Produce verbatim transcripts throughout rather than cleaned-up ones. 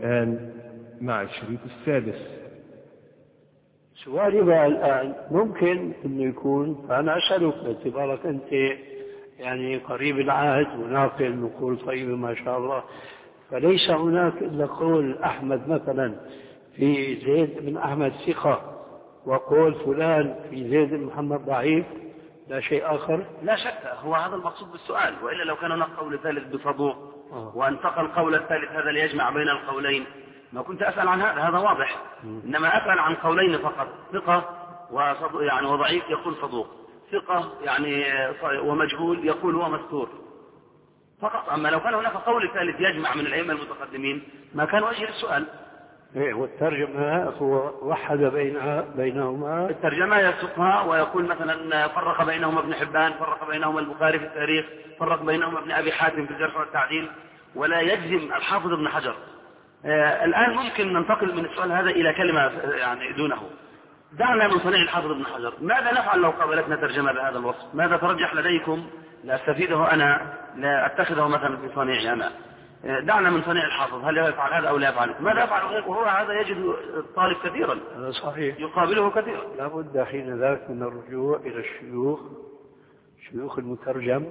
الآن مع الشريط السادس. سؤالي بقى الآن ممكن أنه يكون، فأنا أسألك باعتبارك أنت يعني قريب العهد وناقل نقول طيبة ما شاء الله، فليس هناك إلا قول أحمد مثلا في زيد بن أحمد ثقة وقول فلان في زيد بن محمد ضعيف، لا شيء آخر؟ لا شك، هو هذا المقصود بالسؤال، وإلا لو كان هناك قول ثالث بصدوق وانتقل القول الثالث هذا ليجمع بين القولين ما كنت أسأل عن هذا، هذا واضح. م. إنما أسأل عن قولين فقط، ثقة وصدوق يعني وضعيف يقول صدوق، ثقة يعني ومجهول يقول هو مستور فقط. أما لو كان هناك قول ثالث يجمع من الأئمة المتقدمين ما كان وجه السؤال. إيه، والترجمة هو وحد بينها بينهما، الترجمة يسقها ويقول مثلا فرق بينهما ابن حبان، فرق بينهما البخاري في التاريخ، فرق بينهما ابن أبي حاتم في الجرح والتعديل، ولا يجزم الحافظ ابن حجر. آه الآن ممكن ننتقل من السؤال هذا إلى كلمة يعني دونه. دعنا من صنيع الحافظ ابن حجر، ماذا نفعل لو قابلتنا ترجمة بهذا الوصف؟ ماذا ترجح لديكم لا أستفيده أنا، لا أتخذه مثلا في صنيعي أنا؟ دعنا من صنيع الحافظ، هل يفعل هذا أو لا يفعل؟ ماذا يفعل غيره؟ وهو هذا يجد الطالب كثيرا، صحيح، يقابله كثيرا. لابد حين ذاك من الرجوع إلى الشيوخ، شيوخ المترجم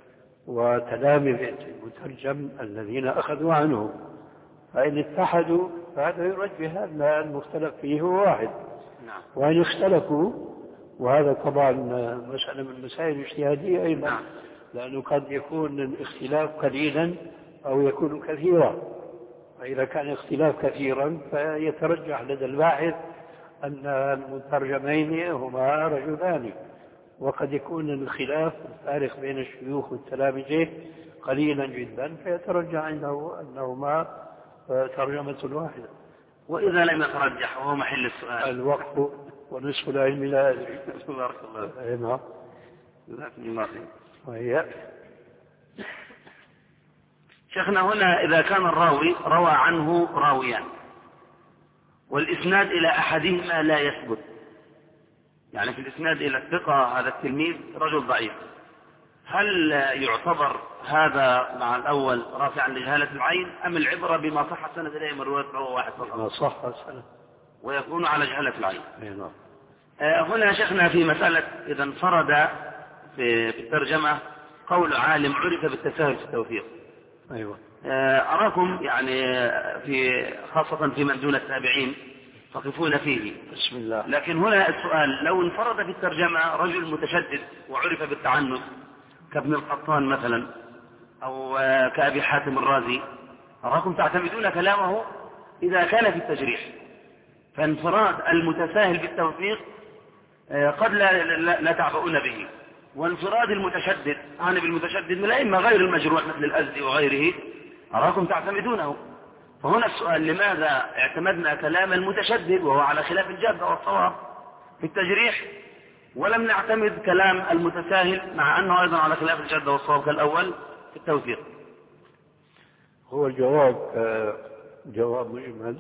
وتلامذة المترجم الذين أخذوا عنه، فإن اتحدوا فهذا يرجح أن المختلف فيه هو واحد. نعم. وإن اختلفوا، وهذا طبعا مسألة من المسائل الاجتهادية أيضا. نعم. لأنه قد يكون الاختلاف قليلا أو يكون كثيرا، فإذا كان اختلاف كثيرا فيترجح لدى الباحث أن المترجمين هما رجلان، وقد يكون الخلاف الفارق بين الشيوخ والتلامذة قليلا جدا فيترجح عنده أنهما ترجمة واحدة. وإذا لم يترجح وهو محل السؤال الوقت ونصف العلم لا أدري. بارك الله. أي نعم. جزاكم الله خير. وهي شيخنا هنا إذا كان الراوي روى عنه راويان والإسناد إلى أحدهما لا يثبت، يعني في الإسناد إلى الثقة هذا التلميذ رجل ضعيف، هل يعتبر هذا مع الأول رافعا لجهالة العين أم العبرة بما صح السند إليه من رواية رواه واحد فقط؟ بما صح السند ويكون على جهالة العين. نعم. آه هنا شيخنا في مسألة إذا انفرد في الترجمة قول عالم عرف بالتساهل في التوثيق. أيوة. أراكم يعني في خاصة في من دون التابعين تقفون فيه. بسم الله. لكن هنا السؤال، لو انفرد في الترجمة رجل متشدد وعرف بالتعنت كابن القطان مثلا أو كأبي حاتم الرازي، أراكم تعتمدون كلامه إذا كان في التجريح، فانفراد المتساهل بالتوثيق قد لا, لا, لا تعبؤون به، وانفراد المتشدد عن بالمتشدد من الأئمة غير المجروح مثل الأزدي وغيره أراكم تعتمدونه. فهنا السؤال، لماذا اعتمدنا كلام المتشدد وهو على خلاف الجادة والصواب في التجريح، ولم نعتمد كلام المتساهل مع أنه أيضا على خلاف الجادة والصواب كالأول في التوثيق؟ هو الجواب جواب مجمل،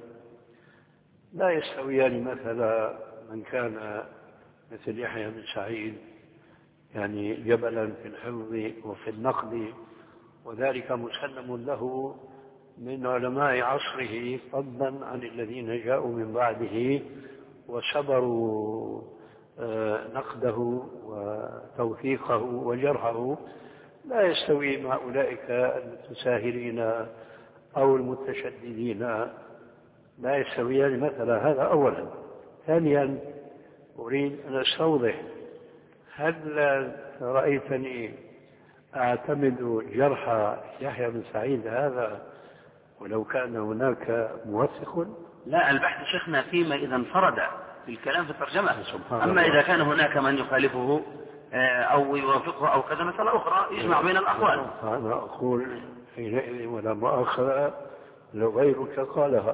لا يستويان مثلا من كان مثل يحيى بن سعيد يعني جبلا في الحفظ وفي النقد، وذلك مسلم له من علماء عصره فضلا عن الذين جاءوا من بعده وصبروا نقده وتوثيقه وجرحه. لا يستوي مع أولئك المتساهلين أو المتشددين، لا يستويان مثلا. هذا أولا. ثانيا أريد أن أستوضح، هل رأيتني أعتمد جرح يحيى بن سعيد هذا ولو كان هناك موثق؟ لا، البحث شيخنا فيما إذا انفرد في الكلام في الترجمة، أما إذا كان هناك من يخالفه أو يوافقه أو كذا مسألة أخرى يجمع بين الأقوال. أنا أقول حينئذ ولا مؤاخذة لو غيرك قالها.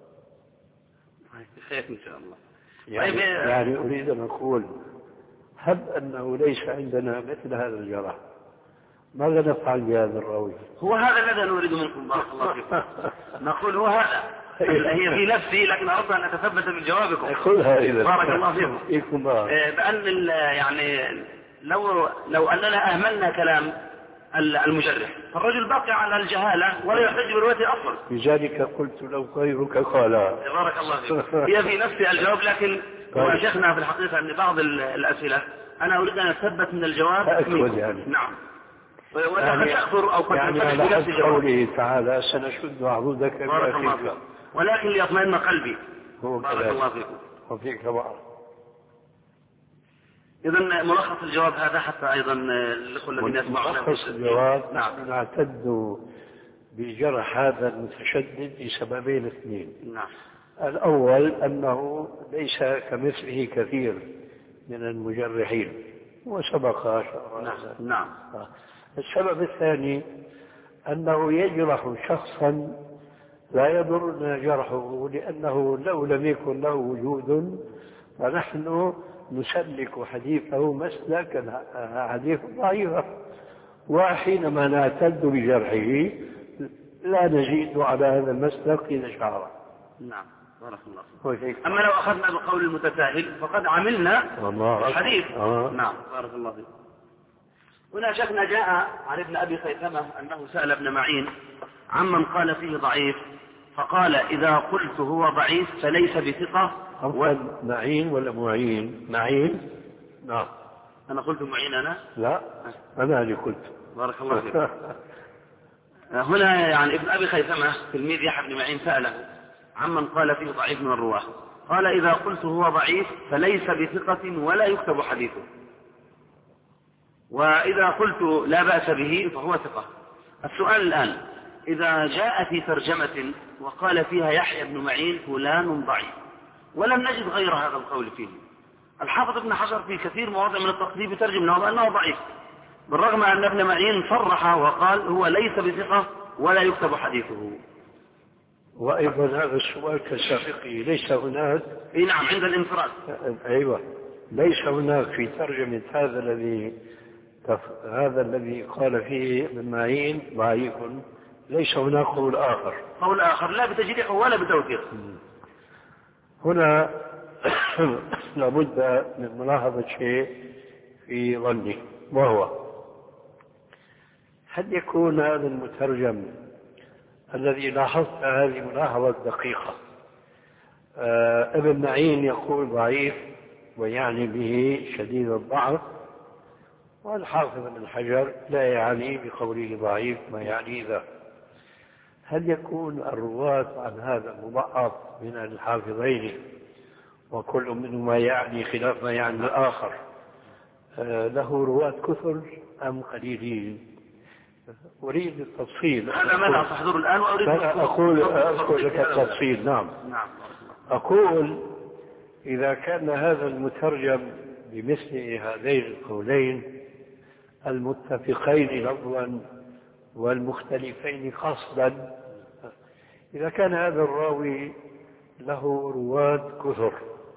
خير إن شاء الله. يعني, يعني أريد أن أقول، هب أنه ليس عندنا مثل هذا الجرح، ماذا نفعل بهذا الراوي؟ هو هذا الذي نريد منكم بارك الله فيكم. نقول هو هذا، هي في نفسي لكن أردت أن أتثبت من جوابكم. بارك الله فيكم. بأن يعني لو لو أننا أهملنا كلام المجرح، فالرجل باقي على الجهالة ولا يحتج بروايته أصلا. لذلك قلت لو غيرك قال. تبارك الله فيك. هي في نفس الجواب، لكن هو شيخنا في الحقيقة أن بعض الأسئلة أنا أريد أن أثبت من الجواب. يعني. نعم. ولا قد تأخذ أو قد يعني تنفتح على بنفس الجواب. قوله تعالى سنشد عضدك بارك الله فيك. ولكن ليطمئن قلبي. بارك الله فيكم. وفيك بعض. إذن ملخص الجواب هذا حتى أيضا الأخوة الذين يسمعون. ملخص الجواب نحن نعتد بجرح هذا المتشدد لسببين اثنين. نعم. الأول أنه ليس كمثله كثير من المجرحين وسبق. نعم. نعم. السبب الثاني أنه يجرح شخصا لا يضرنا جرحه، لأنه لو لم يكن له وجود فنحن نسلك حديثه مسلك حديث ضعيف، وحينما نعتد بجرحه لا نزيد على هذا المسلك إذا شعر. نعم. بارك الله فيك. أما لو أخذنا بقول المتساهل فقد عملنا الحديث. آه. نعم. بارك الله فيك. هنا شيخنا جاء عن ابن أبي خيثمة أنه سأل ابن معين عمن قال فيه ضعيف، فقال إذا قلت هو ضعيف فليس بثقة. و... معين ولا معين؟ معين. نعم. أنا قلت معين أنا؟ لا أنا اللي قلت. بارك الله فيك. هنا يعني ابن أبي خيثمة تلميذ يحيى بن معين سأله عمن قال فيه ضعيف من الرواة، قال إذا قلت هو ضعيف فليس بثقة ولا يكتب حديثه، وإذا قلت لا بأس به فهو ثقة. السؤال الآن، إذا جاء في ترجمة وقال فيها يحيى بن معين فلان ضعيف ولم نجد غير هذا القول فيه، الحافظ ابن حجر في كثير مواضع من التقريب يترجم له أنه ضعيف، بالرغم أن ابن معين صرح وقال هو ليس بثقة ولا يكتب حديثه. وأيضا هذا السؤال كسابقه ليس هناك. إيه نعم، عند الانفراد. أيوة، ليس هناك في ترجمة هذا الذي هذا الذي قال فيه ابن معين ضعيف، ليس هناك قول آخر. قول آخر لا بتجريحه ولا بتوثيق. هنا لابد من ملاحظة شيء في ظني، وهو هل يكون هذا المترجم الذي لاحظت هذه ملاحظة دقيقة، آه ابن معين يقول ضعيف ويعني به شديد الضعف، والحافظ ابن حجر لا يعني بقوله ضعيف ما يعني ذا، هل يكون الرواة عن هذا المضعف من الحافظين وكل منهما يعني خلاف ما يعني الآخر آه له رواة كثر أم قليلين؟ أريد التفصيل. هذا ما لا تحضر الآن وأريد أقول أقول لك التفصيل. نعم. نعم. أقول إذا كان هذا المترجم بمثل هذين القولين المتفقين لفظا والمختلفين قصدا، إذا كان هذا الراوي له رواة كثر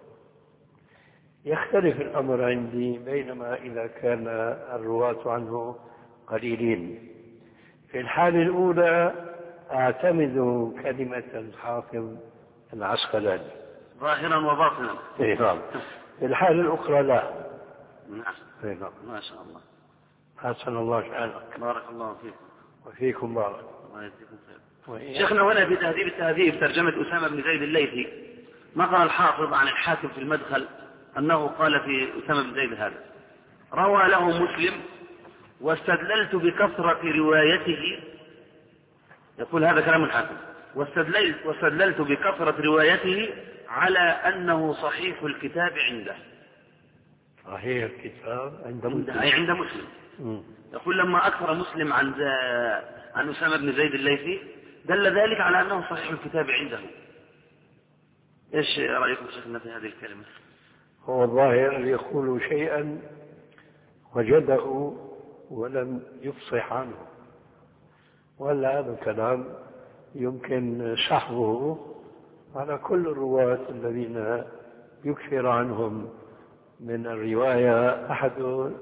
يختلف الأمر عندي، بينما إذا كان الرواة عنه قليلين. في الحالة الأولى أعتمد كلمة الحافظ العسقلاني ظاهرا وباطنا. نعم. في الحالة الأخرى لا. نعم. ما شاء الله. حسن الله شأنك. بارك الله فيك. وفيكم بارك. الله يجزيكم خير. شيخنا هنا في تهذيب التهذيب ترجمة أسامة بن زيد الليثي نقل الحافظ عن الحاكم في المدخل أنه قال في أسامة بن زيد هذا: روى له مسلم واستدللت بكثرة روايته، يقول هذا كلام الحاكم، واستدللت, واستدللت بكثرة روايته على أنه صحيح الكتاب عنده. صحيح الكتاب عند مسلم، أي عند مسلم. م. يقول لما أكثر مسلم عن عن أسامة بن زيد الليثي دل ذلك على أنه صحيح الكتاب عنده. إيش رأيكم شيخنا في هذه الكلمة؟ هو الظاهر يقول شيئا وجده ولم يفصح عنه، ولا هذا الكلام يمكن سحبه على كل الرواة الذين يكثر عنهم من الرواية أحد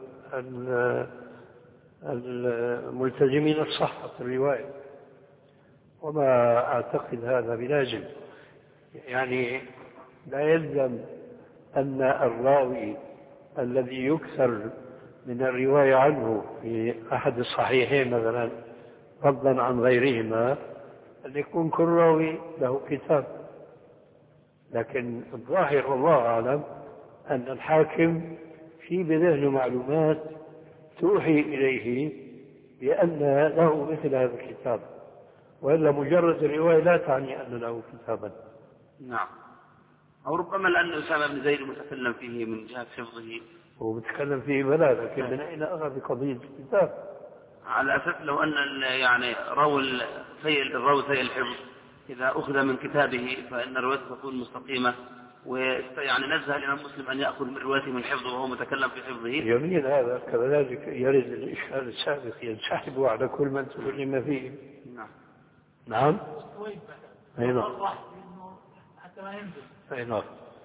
الملتزمين الصحة في الرواية، وما أعتقد هذا بلازم. يعني لا يلزم أن الراوي الذي يكثر من الرواية عنه في أحد الصحيحين مثلا فضلا عن غيرهما أن يكون كل راوي له كتاب. لكن الظاهر والله أعلم أن الحاكم في بذهنه معلومات توحي إليه بأن له مثل هذا الكتاب، وإلا مجرد الرواية لا تعني أن له كتابا. نعم. أو ربما لأن أسامة بن زيد متكلم فيه من جهة حفظه. هو متكلم فيه بلا، لكن من أين أخذ قضية الكتاب؟ على أساس لو أن يعني راوي سيء الراوي سيء الحفظ إذا أخذ من كتابه فإن روايته تكون مستقيمة، ويعني نزه الإمام مسلم أن يأخذ من روايته من حفظه وهو متكلم في حفظه. يمين هذا كذلك يرد الإشكال السابق ينسحب على كل من تكلم فيه. نعم. نعم. أي نعم. حتى ما ينزل. أي نعم.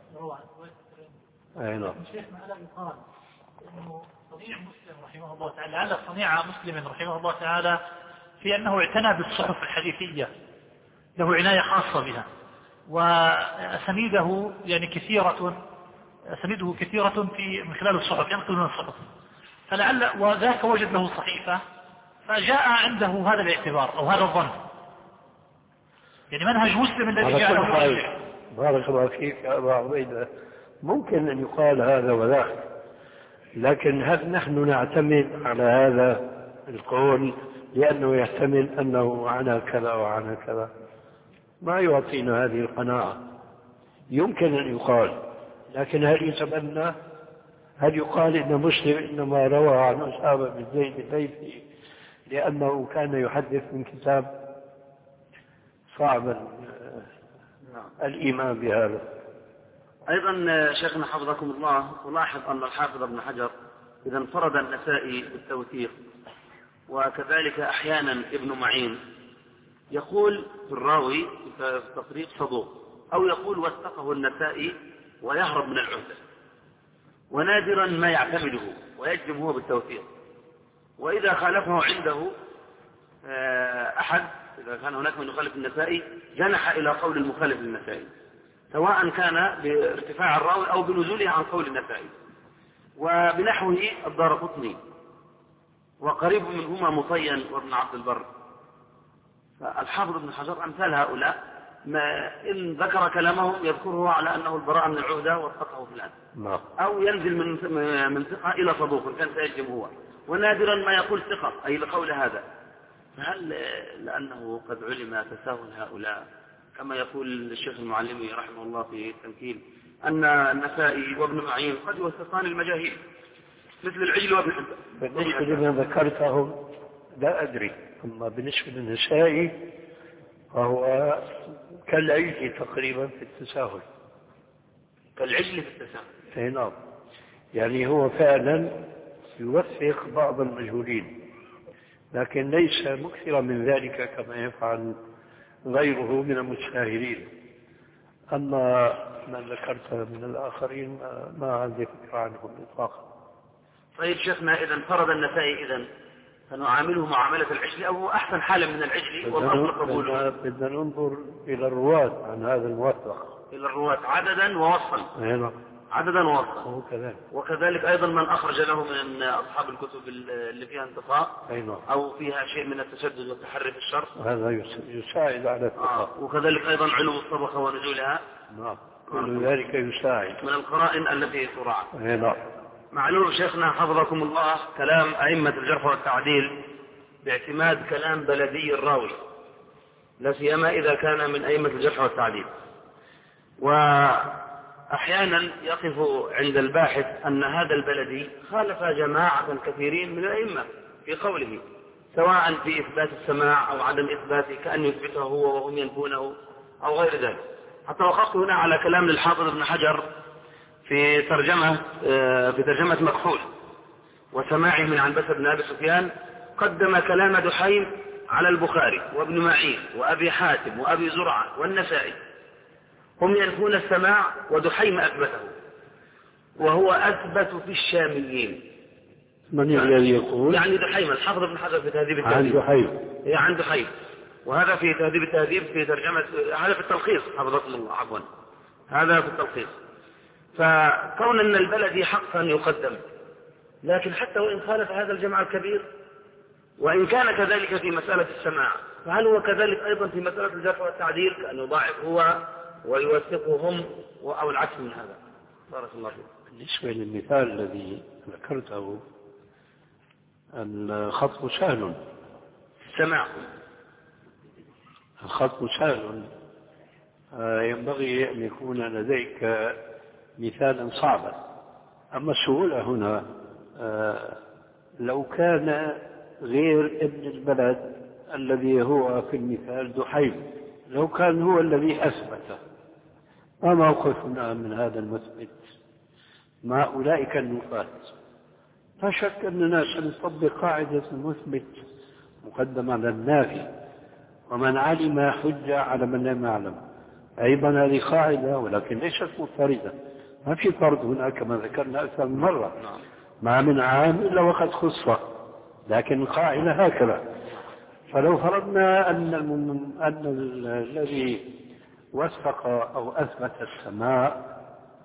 أي نعم. شيخنا ألا يقال إنه صنيع مسلم رحمه الله تعالى، لعل صنيع مسلم رحمه الله تعالى في أنه اعتنى بالصحف الحديثية، له عناية خاصة بها، وأسانيده يعني كثيرة، أسانيده كثيرة في من خلال الصحف، ينقل من الصحف، فلعل وذاك وجد له صحيفة فجاء عنده هذا الاعتبار أو هذا الظن، يعني منهج مسلم الذي جعله مرجع. بارك الله فيك يا أبا عبيدة، ممكن أن يقال هذا وذاك، لكن هل نحن نعتمد على هذا القول لأنه يحتمل أنه عنا كذا وعنا كذا؟ ما يعطينا هذه القناعة. يمكن أن يقال، لكن هل يتبنى؟ هل يقال إن مسلم إنما روى عن أسامة بن زيد الليثي لأنه كان يحدث من كتاب؟ صعب الإيمان بهذا. أيضا شيخنا حفظكم الله، ولاحظ أن الحافظ ابن حجر إذا انفرد النسائي بالتوثيق، وكذلك أحيانا ابن معين يقول في الراوي في التطريق صدوق، أو يقول وثقه النسائي ويهرب من العهدة، ونادرا ما يعتمده ويجزم هو بالتوثيق. وإذا خالفه عنده أحد، إذا كان هناك من يخالف النسائي، جنح إلى قول المخالف للنسائي، سواء كان بارتفاع الراوي أو بنزوله عن قول النسائي. وبنحوه الدارقطني، وقريب منهما مطين وابن عبد البر. فالحافظ ابن حجر أمثال هؤلاء ما إن ذكر كلامهم يذكره على أنه البراءة من العهدة وثقه فلان، أو ينزل من من ثقة إلى صدوق كان سيجم هو، ونادرا ما يقول ثقة أي لقول هذا. فهل لأنه قد علم تساهل هؤلاء كما يقول الشيخ المعلمي رحمه الله في التمكين أن النسائي وابن معين قد يوثقان المجاهيل مثل العجل وابن حبان؟ بالنسبة لما ذكرتهم لا أدري، أما بالنسبة للنسائي فهو كالعجل تقريبا في التساهل. كالعجل في التساهل. اي نعم، يعني هو فعلا يوثق بعض المجهولين، لكن ليس مكثرا من ذلك كما يفعل غيره من المتساهلين. أما من ذكرت من الآخرين ما عندي فكرة عنهم إطلاقا. طيب شيخنا، إذا انفرد النسائي إذن فنعامله معاملة العجل، أو أحسن حالا من العجل والأصل قبوله؟ بدنا ننظر إلى الرواة عن هذا الموثق، إلى الرواة عددا ووصفا. نعم، عددا ووصفا. وكذلك. وكذلك أيضا من أخرج له من أصحاب الكتب اللي فيها انتقاء أو فيها شيء من التشدد والتحري في الشرط، هذا يساعد على الثقة. آه. وكذلك أيضا علو الطبقة ونزولها، نعم، كل ذلك يساعد من القرائن التي تراعى. نعم. معلوم شيخنا حفظكم الله كلام أئمة الجرح والتعديل باعتماد كلام بلدي الراوي، لا سيما إذا كان من أئمة الجرح والتعديل. وأحيانا يقف عند الباحث أن هذا البلدي خالف جماعة كثيرين من الأئمة في قوله، سواء في إثبات السماع أو عدم إثباته، كأن يثبته هو وهم ينفونه أو غير ذلك. حتى وقفت هنا على كلام للحافظ ابن حجر في ترجمة في ترجمة مكحول وسماعه من عنبسة بن أبي سفيان، قدم كلام دحيم على البخاري وابن معين وأبي حاتم وأبي زرعة والنسائي، هم ينفون السماع ودحيم أثبته، وهو أثبت في الشاميين. من الذي يقول؟ يعني دحيم، الحافظ ابن حجر في تهذيب التهذيب. عن دحيم. هي عن دحيم، وهذا في تهذيب التهذيب في ترجمة، هذا في التلخيص حفظكم الله، عفوا هذا في التلخيص. فكون أن البلدي حقا يقدم لكن حتى وإن خالف هذا الجمع الكبير، وإن كان كذلك في مسألة السماع، فهل هو كذلك أيضا في مسألة الجرح والتعديل، كأن يضاعف هو ويوثقهم أو العكس من هذا؟ بارك الله فيك. بالنسبة للمثال الذي ذكرته، الخطب سهل، السماع الخطب سهل، ينبغي أن يكون لديك مثالا صعبا. أما السهولة هنا لو كان غير ابن البلد الذي هو في المثال دحيم، لو كان هو الذي أثبته، ما موقفنا من هذا المثبت مع أولئك النفاة؟ لا شك أننا سنطبق قاعدة المثبت مقدم على النافي، ومن علم حجة على من لم يعلم. أيضا هذه قاعدة ولكن ليست مضطردة، ما في فرض هنا كما ذكرنا أكثر من مرة، ما من عام إلا وقد خصه، لكن القاعدة هكذا. فلو فرضنا أن, أن الذي وثق أو أثبت السماء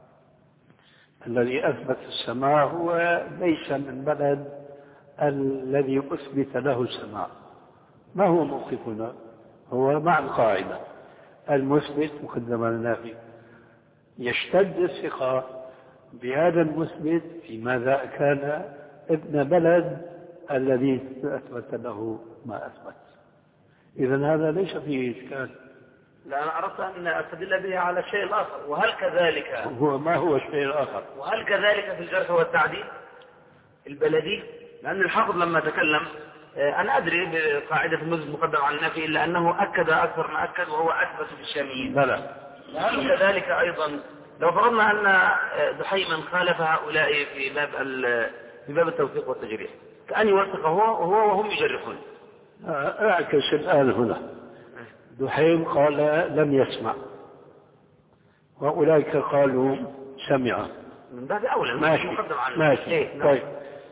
الذي أثبت السماء هو ليس من بلد الذي أثبت له السماء، ما هو موقفنا؟ هو مع القاعدة المثبت مقدم على النافي، يشتد الثقة بهذا المثبت فيما كان ابن بلد الذي أثبت له ما أثبت. إذن هذا ليس فيه إشكال. لا، أنا أردت أن أستدل به على الشيء الآخر. وهل كذلك هو ما هو الشيء الآخر؟ وهل كذلك في الجرح والتعديل البلدي؟ لأن الحافظ لما تكلم، أنا أدري بقاعدة المثبت مقدم على النافي، إلا أنه أكد أكثر ما أكد وهو أثبت في الشاميين. بلى. هل كذلك أيضا لو فرضنا أن دحيما خالف هؤلاء في باب في باب التوثيق والتجريح، كأن يوثق هو وهو وهم يجرحون؟ أعكس الآن هنا، دحيم قال لم يسمع وأولئك قالوا سمع، من باب أولى ماشي مقدم على ماشي إيه؟ طيب.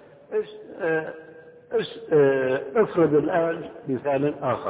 افرض الآن مثال آخر،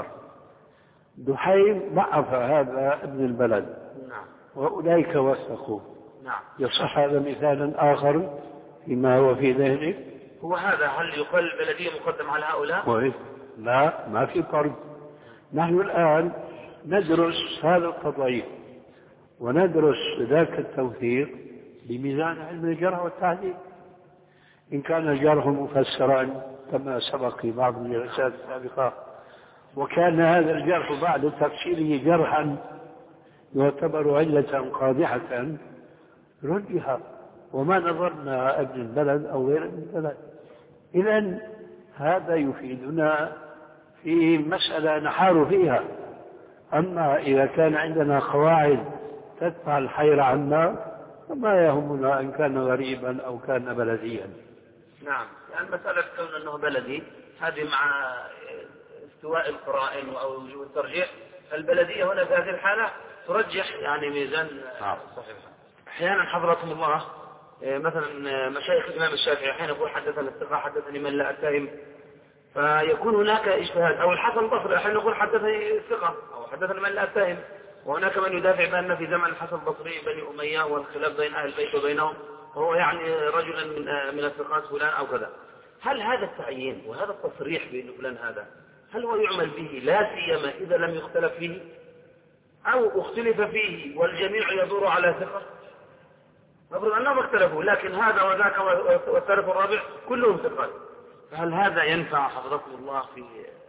دحيم ضعف هذا ابن البلد، نعم، وأولئك وثقوا، نعم، يصح هذا مثالا آخر فيما هو في ذهنك؟ هو هذا هل يقال البلدية مقدم على هؤلاء؟ لا، ما في فرق. نحن الآن ندرس هذا القضية وندرس ذاك التوثيق بميزان علم الجرح والتعديل. إن كان الجرح مفسرا كما سبق في بعض الجلسات السابقة، وكان هذا الجرح بعد تفسيره جرحا يعتبر علة قادحة، رجح، وما نظرنا ابن البلد أو غير ابن البلد. إذن هذا يفيدنا في مسألة نحار فيها. أما إذا كان عندنا قواعد تدفع الحير عنا فما يهمنا إن كان غريبا أو كان بلديا. نعم، يعني مسألة كون أنه بلدي هذه مع استواء القرائن أو وجوه الترجيح، البلدية هنا في هذه الحالة ترجح يعني ميزان صحيح. أحيانا حضركم الله مثلا مشايخ الإمام الشافعي أحيانا يقول حدثنا الثقة حدثني من لا أتهم، فيكون هناك اجتهاد. أو الحسن البصري أحيانا يقول حدثني الثقة أو حدثني من لا أتهم، وهناك من يدافع بأن في زمن الحسن البصري بني أمية والخلاف بين أهل البيت وبينهم، وهو يعني رجلا من من الثقات فلان أو كذا. هل هذا التعيين وهذا التصريح بأن فلان هذا هل هو يعمل به لا سيما إذا لم يختلف فيه، أو اختلف فيه والجميع يدور على ثقة؟ نفرض أنهم اختلفوا لكن هذا وذاك والثالث والرابع كلهم ثقات، فهل هذا ينفع حفظكم الله في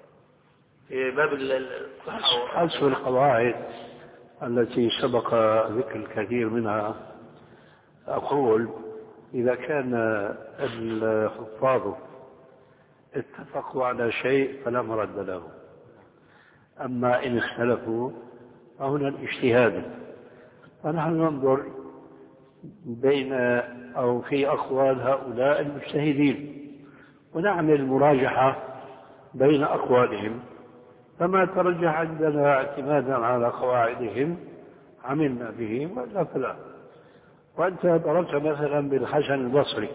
في باب الصحة؟ أصل القواعد التي سبق ذكر الكثير منها، أقول إذا كان الحفاظ اتفقوا على شيء فلا مرد له، أما إن اختلفوا فهنا الاجتهاد. فنحن ننظر بين أو في أقوال هؤلاء المجتهدين ونعمل مراجحة بين أقوالهم، فما ترجح عندنا اعتمادا على قواعدهم عملنا به ولا فلا. وأنت ضربت مثلا بالحسن البصري.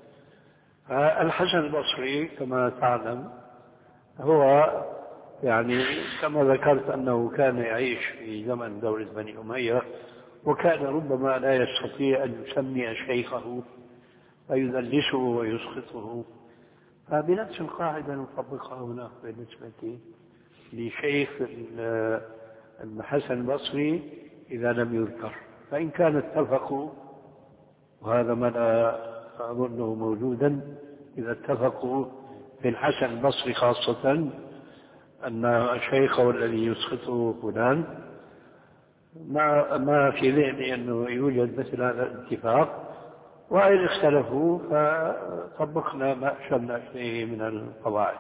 الحسن البصري كما تعلم هو يعني كما ذكرت أنه كان يعيش في زمن دولة بني أمية، وكان ربما لا يستطيع أن يسمي شيخه فيدلسه ويسقطه. فبنفس القاعدة نطبقها هنا بالنسبة لشيخ الحسن البصري إذا لم يذكر. فإن كان اتفقوا، وهذا ما لا أظنه موجودا، إذا اتفقوا في الحسن البصري خاصة أن الشيخ هو الذي يسقطه فلان، ما ما في ذهني أنه يوجد مثل هذا الاتفاق. وإن اختلفوا فطبقنا ما أشرنا إليه من القواعد.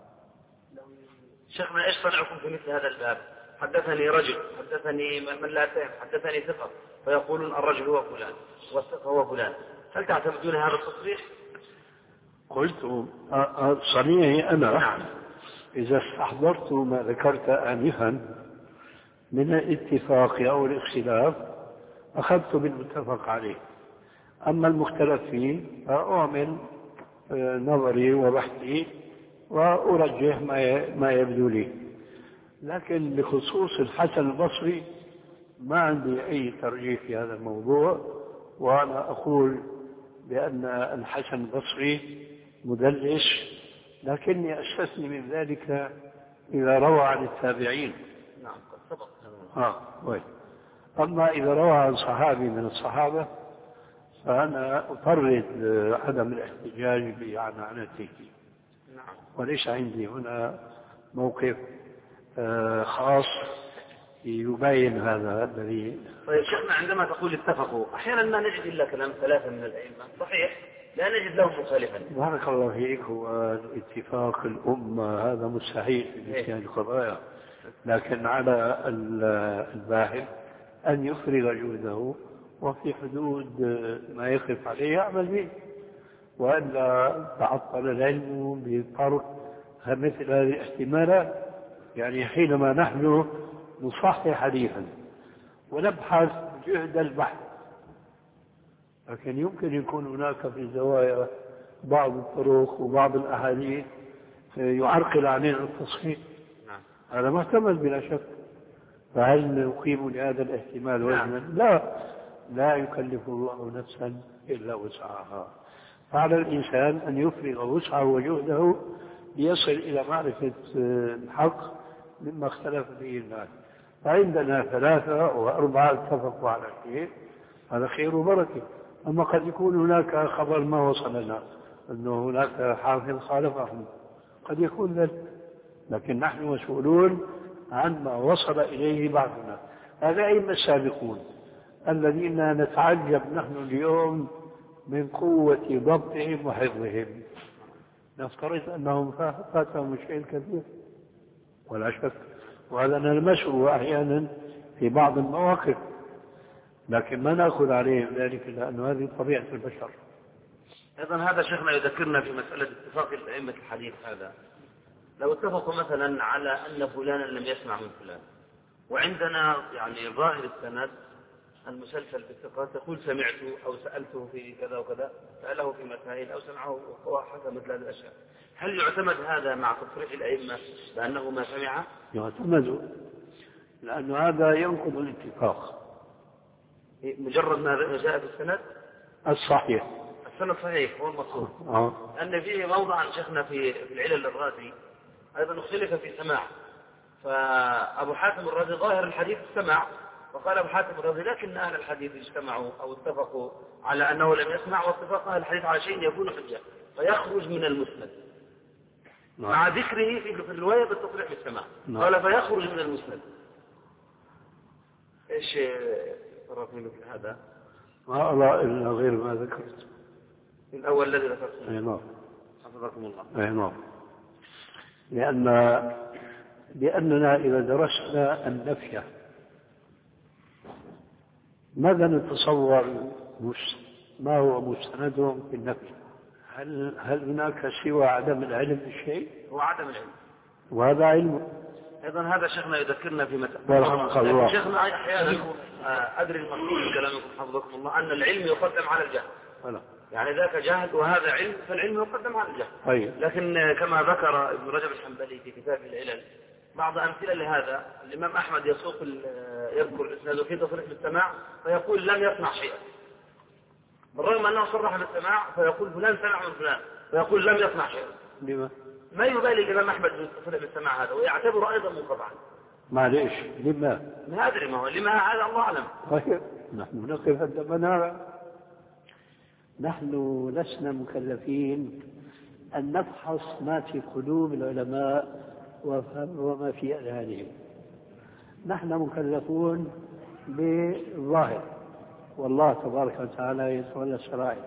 شيخنا إيش صنعكم في مثل هذا الباب؟ حدثني رجل، حدثني من لا تعرف، حدثني ثقة، فيقولون الرجل هو فلان والثقة هو فلان، هل تعتمدون هذا التصريح؟ قلت صنيعي أنا إذا استحضرت ما ذكرت آنفا من الاتفاق أو الاختلاف أخذت بالمتفق عليه. أما المختلف فيه فأعمل نظري وبحثي وأرجح ما يبدو لي. لكن بخصوص الحسن البصري ما عندي أي ترجيح في هذا الموضوع، وأنا أقول بأن الحسن البصري مدلس، لكني أستثني من ذلك إذا روى عن التابعين. نعم قد سبق. آه وين. أما إذا روى عن صحابي من الصحابة فأنا أفرد عدم الاحتجاج بعنعنته. نعم. وليس عندي هنا موقف خاص يبين هذا الذي. طيب شيخنا، عندما تقول اتفقوا أحيانا ما نجد إلا كلام ثلاثة من الأئمة، صحيح لا نجد له مخالفا. بارك الله فيك. هو اتفاق الأمة هذا مستحيل في هذه القضايا، لكن على الباحث أن يفرغ جهده وفي حدود ما يقف عليه يعمل به، وألا تعطل العلم بطرق مثل هذه الاحتمالات. يعني حينما نحن نصحح حديثا ونبحث جهد البحث، لكن يمكن يكون هناك في الزوايا بعض الطرق وبعض الأحاديث يعرقل علينا التصحيح. هذا محتمل بلا شك. فهل نقيم لهذا الاحتمال وزنا؟ لا، لا يكلف الله نفسا إلا وسعها. فعلى الإنسان أن يفرغ وسعه وجهده ليصل إلى معرفة الحق مما اختلف فيه الناس. فعندنا ثلاثة وأربعة اتفقوا على شيء، هذا خير وبركة. أما قد يكون هناك خبر ما وصلنا أنه هناك حافظ خالفهم، قد يكون ذلك، لكن نحن مسؤولون عن ما وصل إليه بعضنا. هذا أئمة السابقون الذين نتعجب نحن اليوم من قوة ضبطهم وحفظهم. نفترض أنهم فاتهم الشيء الكثير ولا شك، وهذا نلمسه أحيانا في بعض المواقف، لكن ما نأخذ عليهم ذلك لأن هذه طبيعة البشر. أيضا هذا شيخنا يذكرنا في مسألة اتفاق الأئمة الحديث. هذا لو اتفقوا مثلا على أن فلانا لم يسمع من فلان، وعندنا يعني ظاهر السند المسلسل بالثقات يقول سمعته أو سألته في كذا وكذا، سأله في مسائل أو سمعه وحكى مثل هذه الأشياء، هل يعتمد هذا مع تصريح الأئمة بأنه ما سمع؟ يعتمد، لأن هذا ينقض الاتفاق. مجرد ما جاء في السند الصحيح، السند صحيح هو المقصود. آه. أن فيه موضعا شيخنا في في العلل الرازي أيضا اختلف في سماع، فأبو حاتم الرازي ظاهر الحديث السمع، وقال أبو حاتم الرازي لكن أهل الحديث اجتمعوا أو اتفقوا على أنه لم يسمع، واتفاق أهل الحديث على شيء يكون حجة فيخرج من المسند نعم. مع ذكره في الرواية بالتصريح بالسماع. نعم. قال فيخرج من المسند. إيش صرف مثل هذا؟ ما أرى إلا غير ما ذكرت الأول الذي ذكرته. أي نعم. حفظكم الله. أي نعم. لأن لأننا إذا درسنا النفي ماذا نتصور ما هو مستندهم في النفي؟ هل هل هناك سوى عدم العلم بالشيء؟ هو عدم العلم، وهذا علم. أيضا هذا شيخنا يذكرنا في مسألة شيخنا أحيانا أدري المقصود من كلامكم حفظكم الله أن العلم يقدم على الجهل. ولا. يعني ذاك جاهل وهذا علم، فالعلم يقدم على الجهل. طيب. لكن كما ذكر ابن رجب الحنبلي في كتاب العلل بعض أمثلة لهذا، الإمام أحمد يسوق يذكر الإسناد في تصريح بالسماع فيقول لم يسمع شيئا، بالرغم أنه صرح بالسماع فيقول فلان سمع من فلان فيقول لم يسمع شيء. لما؟ ما يبالي الإمام أحمد بالصلة بالسماع هذا ويعتبر أيضا منقطعا. معليش لما؟ ما أدري ما هو لما هذا الله أعلم. طيب نحن نقف عندما نرى. نحن لسنا مكلفين أن نفحص ما في قلوب العلماء وما في أذهانهم. نحن مكلفون بالظاهر، والله تبارك وتعالى يتولى السرائر.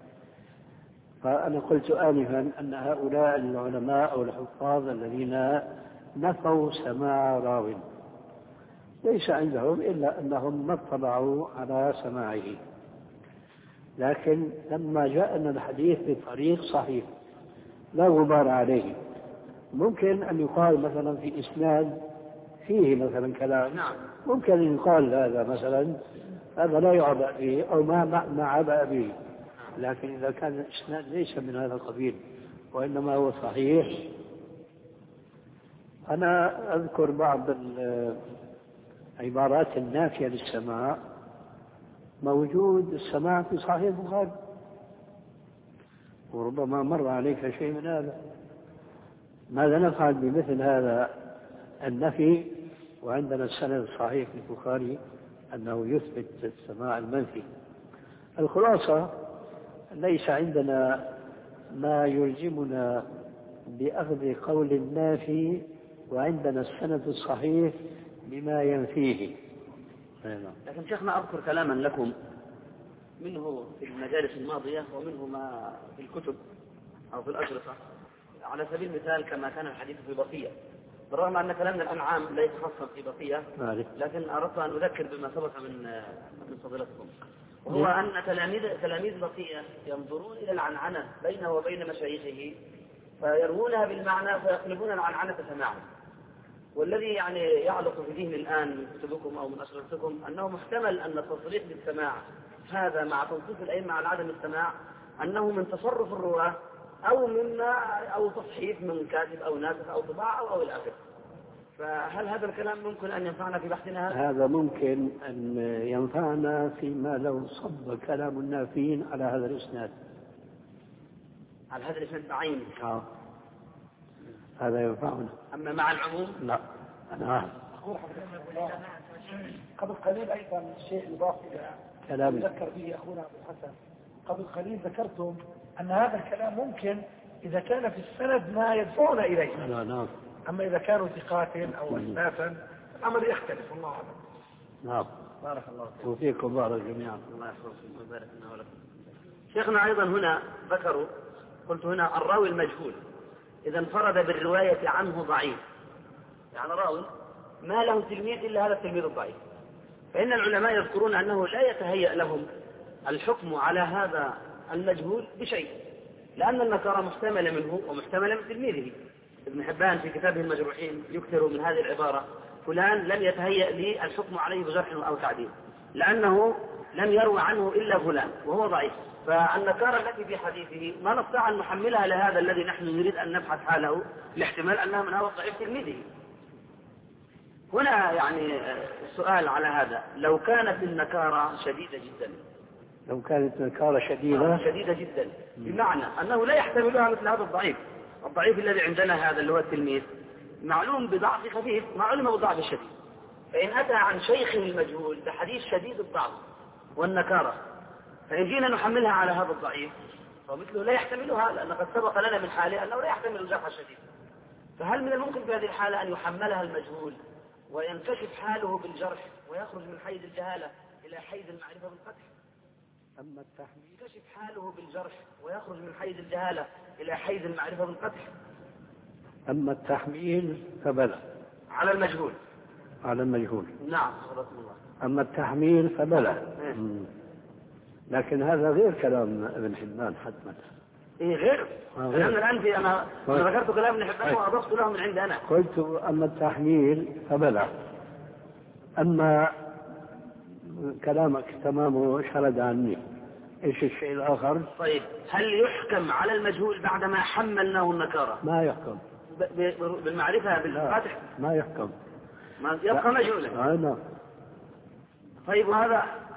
فأنا قلت آنفا أن هؤلاء العلماء أو الحفاظ الذين نفوا سماع راو ليس عندهم إلا أنهم ما اطلعوا على سماعه، لكن لما جاءنا الحديث بطريق صحيح لا غبار عليه، ممكن أن يقال مثلا في إسناد فيه مثلا كلام، ممكن أن يقال هذا مثلا هذا لا يعبأ به أو ما ما عبأ به، لكن إذا كان الإسناد ليس من هذا القبيل وإنما هو صحيح. أنا أذكر بعض العبارات النافية للسماع موجود السماع في صحيح البخاري، وربما مر عليك شيء من هذا. ماذا نفعل بمثل هذا النفي وعندنا السند الصحيح في البخاري أنه يثبت السماع المنفي؟ الخلاصة ليس عندنا ما يلزمنا بأخذ قول النافي وعندنا السند الصحيح بما ينفيه. لكن شيخنا أذكر كلاما لكم منه في المجالس الماضية ومنه ما في الكتب أو في الأشرطة، على سبيل المثال كما كان الحديث في بقية، بالرغم أن كلامنا الآن عام ليس خاصا في بقية، لكن أردت أن أذكر بما سبق من من فضيلتكم، وهو أن تلاميذ تلاميذ بقية ينظرون إلى العنعنة بينه وبين مشايخه فيروونها بالمعنى فيقلبون العنعنة سماعا. والذي يعني يعلق في ذهن الآن من كتبكم أو من أشرطتكم أنه محتمل أن التصريح بالسماع هذا مع تنصيص الأئمة على عدم السماع أنه من تصرف الرواة أو مما أو تصحيح من كاتب أو ناسخ أو طباعة أو أو الآخر. فهل هذا الكلام ممكن أن ينفعنا في بحثنا هذا؟ هذا ممكن أن ينفعنا فيما لو صب كلام النافين على هذا الإسناد، على هذا الإسناد بعينه. آه. هذا ينفعنا. أما مع العموم لا. أنا قبل قليل أيضا الشيء يضاف إلى كلام ذكر به أخونا أبو الحسن، قبل قليل ذكرتم أن هذا الكلام ممكن إذا كان في السند ما يدفعنا إليه. لا نعم. أما إذا كانوا ثقات أو أسنافا الأمر يختلف. الله أعلم. نعم. بارك الله فيك. وفيكم بارك جميعا. الله يحفظكم ويبارك لنا ولكم. شيخنا أيضا هنا ذكروا، قلت هنا الراوي المجهول إذا انفرد بالرواية عنه ضعيف، يعني راوي ما له تلميذ إلا هذا التلميذ الضعيف، فإن العلماء يذكرون أنه لا يتهيأ لهم الحكم على هذا المجهول بشيء، لأن النكارة محتملة منه ومحتملة من تلميذه. ابن حبان في كتابه المجروحين يكثر من هذه العبارة: فلان لم يتهيأ لي الحكم عليه بجرح أو تعديل لأنه لم يروى عنه إلا فلان وهو ضعيف. فالنكارة التي في حديثه ما نستطيع أن نحملها لهذا الذي نحن نريد أن نبحث حاله لاحتمال أنها من هذا الضعيف تلميذه. هنا يعني السؤال على هذا: لو كانت النكارة شديدة جدا، لو كانت النكارة شديدة شديدة جدا بمعنى أنه لا يحتملها مثل هذا الضعيف، الضعيف الذي عندنا هذا اللي هو التلميذ معلوم بضعف خفيف ما علم بضعف شديد، فإن أتى عن شيخ المجهول بحديث شديد الضعف والنكارة فإن جينا نحملها على هذا الضعيف فمثله لا يحتملها، لأن قد سبق لنا من حاله أنه لا يحتمل الجرح الشديد. فهل من الممكن في هذه الحالة أن يحملها المجهول وينكشف حاله بالجرح ويخرج من حيز الجهالة إلى حيز المعرفة بالقدح؟ أما التحميل ينكشف حاله بالجرح ويخرج من حيز الجهالة إلى حيز المعرفة بالقدح. أما التحميل فبلى على المجهول. على المجهول نعم صدق الله. أما التحميل فبلى. لكن هذا غير كلام ابن حبان حتما. إيه غير؟ لأن الآن في أنا أنا ذكرت كلام ابن حبان وأضفت له من عند أنا. قلت أما التحميل فبلى. أما كلامك تمامه شرد عني. إيش الشيء الآخر؟ طيب هل يحكم على المجهول بعدما حملناه النكارة؟ ما يحكم. بالمعرفة بالفتح؟ ما يحكم. ما يبقى مجهولا. آه نعم. طيب وهذا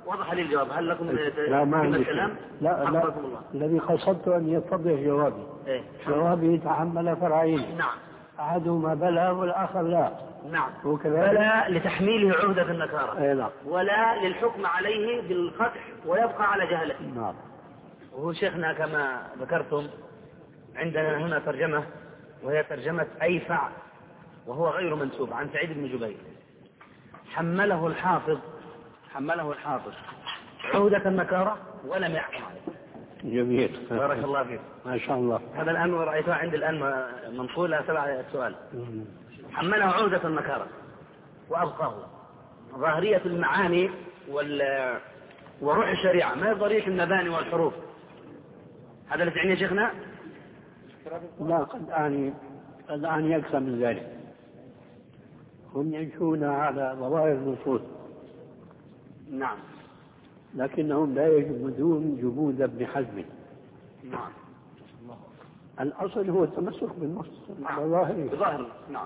وضح لي الجواب. هل لكم لا ما عندي الكلام؟ لا لا الله. الذي قصدت أن يتضح جوابي. إيه؟ جوابي يتحمل فرعين. نعم. أحدهما بلى والآخر لا. نعم. وكذلك ولا لتحميله عهدة النكارة. أي نعم. ولا للحكم عليه بالقدح ويبقى على جهلته. نعم. وهو شيخنا كما ذكرتم عندنا هنا ترجمة وهي ترجمة أيفع وهو غير منسوب عن سعيد بن جبير. حمله الحافظ حمله الحافظ عهدة النكارة ولم يحكم عليه. جميل. بارك الله فيك. ما شاء الله. هذا الآن رأيته عندي الآن منقولة سبع سؤال. حمله عهدة النكارة وأبقاه ظاهرية المعاني وال وروح الشريعة ما هي ظاهرية المباني والحروف. هذا اللي تعني يا شيخنا؟ لا قد أعني قد أعني أكثر من ذلك. هم يمشون على ظواهر النصوص. نعم. لكنهم لا يجمدون جمود ابن حزم. نعم. الأصل هو التمسك بالنص على ظاهره. بظاهر. نعم.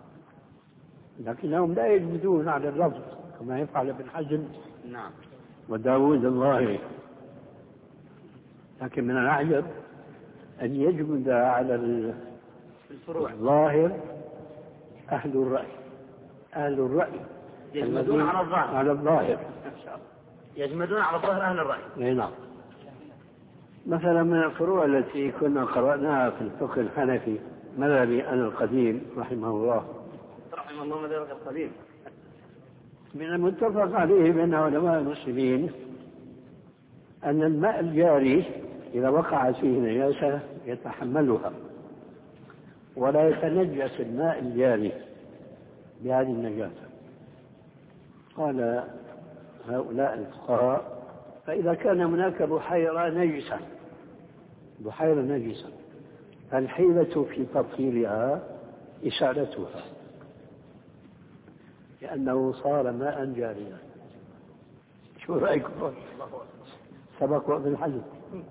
لكنهم لا يجمدون على اللفظ كما يفعل ابن حزم. نعم. وداود الظاهري. لكن من العجب أن يجمد على الظاهر أهل الرأي. أهل الرأي يجمدون على الظاهر. على الظاهر. يجمدون على الظاهر أهل الرأي. أي نعم. مثلا من الفروع التي كنا قرأناها في الفقه الحنفي مذهبي أنا القديم رحمه الله. رحمه الله مذهبك القديم. من المتفق عليه بين علماء المسلمين أن الماء الجاري إذا وقعت فيه نجاسة يتحملها ولا يتنجس الماء الجاري بهذه النجاسة. قال هؤلاء الفقهاء فإذا كان هناك بحيرة نجسة بحيرة نجسة فالحيلة في تطهيرها إسالتها لأنه صار ماء جاريا. شو رأيكم؟ سبق وقت الحزم.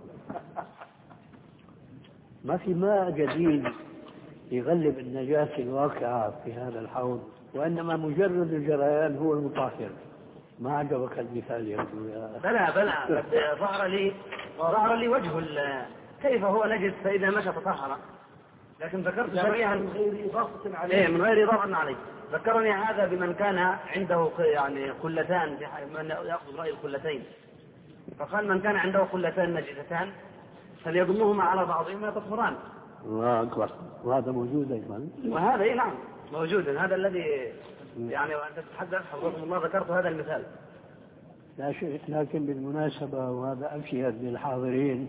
ما في ماء جديد يغلب النجاسة الواقعة في هذا الحوض وإنما مجرد الجريان هو المطهر. ما عجبك المثال يا ابو؟ بلى بلى ظهر لي ظهر لي وجه كيف هو نجس فإذا مشى تطهر. لكن ذكرت شريعا من غير إضافة عليه. إيه من غير إضافة عليه. ذكرني هذا بمن كان عنده يعني قلتان من يأخذ رأي القلتين. فقال من كان عنده قلتان نجستان فليضمهما على بعضهما تطهران. الله أكبر. وهذا موجود أيضا. وهذا إيه نعم موجود. هذا الذي يعني وأنت تتحدث حفظكم الله ذكرت هذا المثال. لا شيء. لكن بالمناسبة وهذا أشهد للحاضرين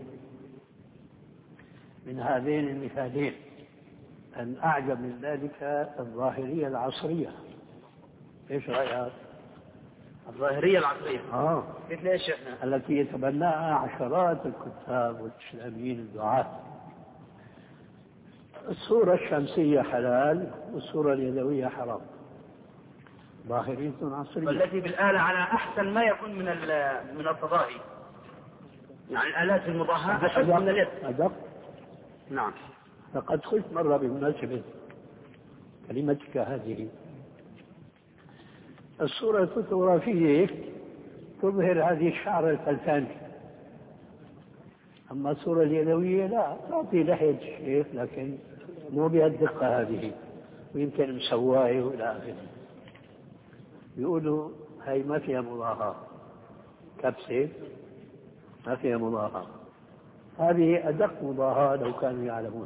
من هذين المثالين أن أعجب من ذلك الظاهرية العصرية. إيش رأيك؟ الظاهرية العصرية. آه. مثل إيش إحنا؟ التي يتبناها عشرات الكتاب والإسلاميين الدعاة. الصورة الشمسية حلال والصورة اليدوية حرام. ظاهرية عصرية. والتي بالآلة على أحسن ما يكون من من التضاهي. يعني الآلات المضاهاة أشد من اليد. أدق. نعم. لقد قلت مرة بمناسبة كلمتك هذه الصورة الفوتوغرافية تظهر هذه الشعر الفلتان. أما الصورة اليدوية لا تعطي لحية الشيخ لكن مو بهالدقة هذه ويمكن مسواية وإلى آخره. يقولوا هاي ما فيها مضاهاة كبسة ما فيها مضاهاة. هذه أدق مضاهاة لو كانوا يعلمون.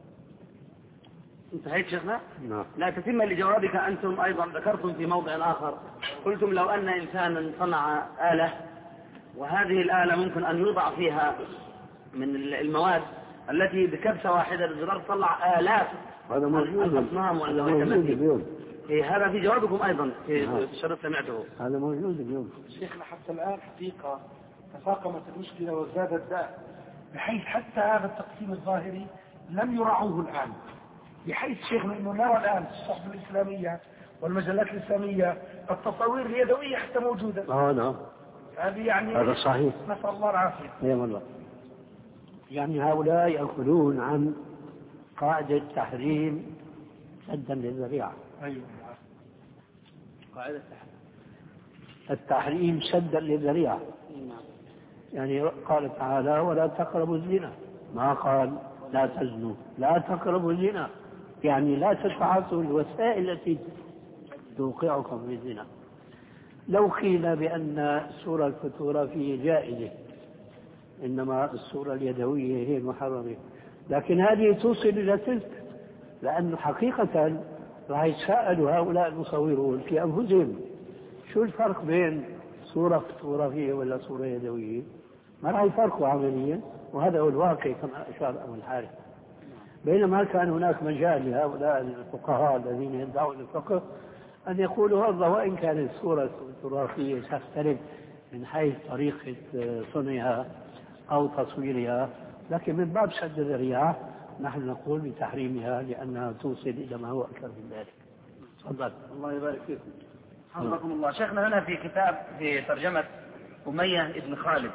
انتهيت شيخنا؟ نعم. لا تتم لجوابك أنتم أيضا ذكرتم في موضع آخر قلتم لو أن إنسانا صنع آلة وهذه الآلة ممكن أن يوضع فيها من المواد التي بكبسة واحدة بالزرار تطلع آلاف هذا موجود. الأصنام هذا موجود اليوم. إيه هذا في جوابكم أيضا في الشرط سمعته. هذا موجود اليوم. شيخنا حتى الآن حقيقة تفاقمت المشكلة وزاد الداء بحيث حتى هذا التقسيم الظاهري لم يراعوه الآن. بحيث شيخنا انه نرى الان في الصحف الاسلاميه والمجلات الاسلاميه التصاوير اليدويه حتى موجوده. اه نعم. هذه يعني هذا صحيح. نسال الله العافيه. اي والله. يعني هؤلاء يأخذون عن قاعدة تحريم سدا للذريعة. ايوه. قاعدة تحريم. التحريم سدا للذريعة. يعني قال تعالى ولا تقربوا الزنا، ما قال لا تزنوا، لا تقربوا الزنا، يعني لا تتعاطوا الوسائل التي توقعكم في الزنا. لو قيل بأن الصورة الفوتوغرافية جائزة إنما الصورة اليدوية هي المحرمة، لكن هذه توصل إلى تلك، لأن حقيقة راح يتساءلوا هؤلاء المصورون في أنفسهم شو الفرق بين صورة فوتوغرافية ولا صورة يدوية؟ ما راح يفرقوا عمليا، وهذا هو الواقع كما أشار أبو الحارث. بينما كان هناك مجال لهؤلاء الفقهاء الذين يدعون الفقه أن يقولوا والله وإن كانت الصورة الفوتوغرافية تختلف من حيث طريقة صنعها أو تصويرها، لكن من باب سد الذريعة نحن نقول بتحريمها لأنها توصل إلى ما هو أكثر من ذلك. تفضل. الله يبارك فيكم. حفظكم الله. شيخنا هنا في كتاب في ترجمة أمية بن خالد،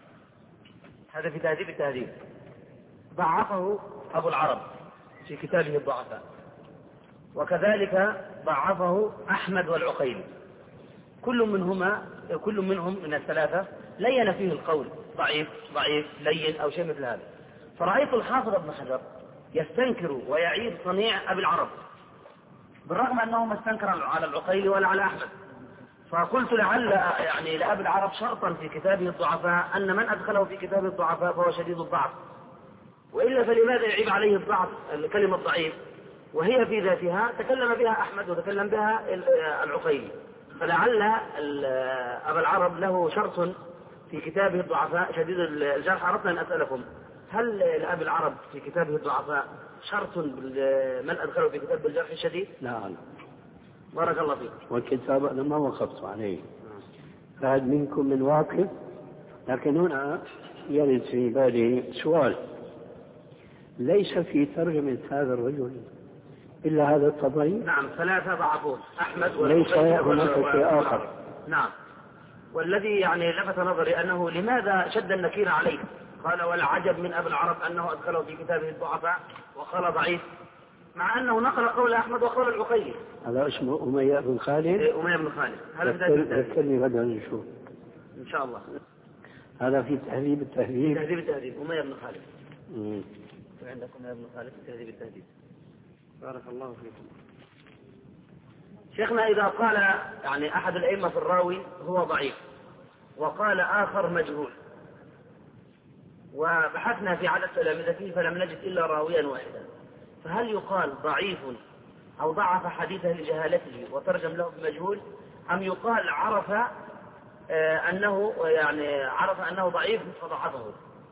هذا في تهذيب التهذيب، ضعفه أبو العرب في كتابه الضعفاء، وكذلك ضعفه أحمد والعقيلي، كل منهما كل منهم من الثلاثة لين فيه القول ضعيف ضعيف لين أو شيء مثل هذا. فرأيت الحافظ ابن حجر يستنكر ويعيب صنيع أبي العرب بالرغم أنه ما استنكر على العقيلي ولا على أحمد. فقلت لعل يعني لأبي العرب شرطا في كتابه الضعفاء أن من أدخله في كتابه الضعفاء فهو شديد الضعف، وإلا فلماذا يعيب عليه الضعف الكلمة ضعيف وهي في ذاتها تكلم بها أحمد وتكلم بها العقيلي. فلعل أبا العرب له شرط في كتابه الضعفاء شديد الجرح. أردنا أن أسألكم هل لأبي العرب في كتابه الضعفاء شرط من أدخله في كتاب الجرح الشديد؟ لا. بارك الله فيك. والكتاب أنا ما وقفت عليه، فهل منكم من واقف؟ لكن هنا يرد في بالي سؤال، ليس في ترجمة هذا الرجل إلا هذا الطبري؟ نعم، ثلاثة ضعفوه أحمد ليس هناك شيء آخر. نعم. والذي يعني لفت نظري أنه لماذا شد النكير عليه؟ قال والعجب من أبي العرب أنه أدخله في كتابه الضعفاء وقال ضعيف، مع أنه نقل قول أحمد وقول العقيلي. هذا اسمه أمية بن خالد؟ إيه أمية بن خالد. هذا ذكرني غدا نشوف إن شاء الله. هذا في تهذيب التهذيب. تهذيب التهذيب أمية بن خالد. امم عندكم أمية بن خالد في تهذيب التهذيب. بارك الله فيكم. شيخنا إذا قال يعني أحد الأئمة في الراوي هو ضعيف وقال آخر مجهول، وبحثنا في عدد تلامذته فلم نجد إلا راويا واحدا، فهل يقال ضعيف أو ضعف حديثه لجهالته وترجم له بمجهول، أم يقال عرف آه أنه يعني عرف أنه ضعيف فضعفه؟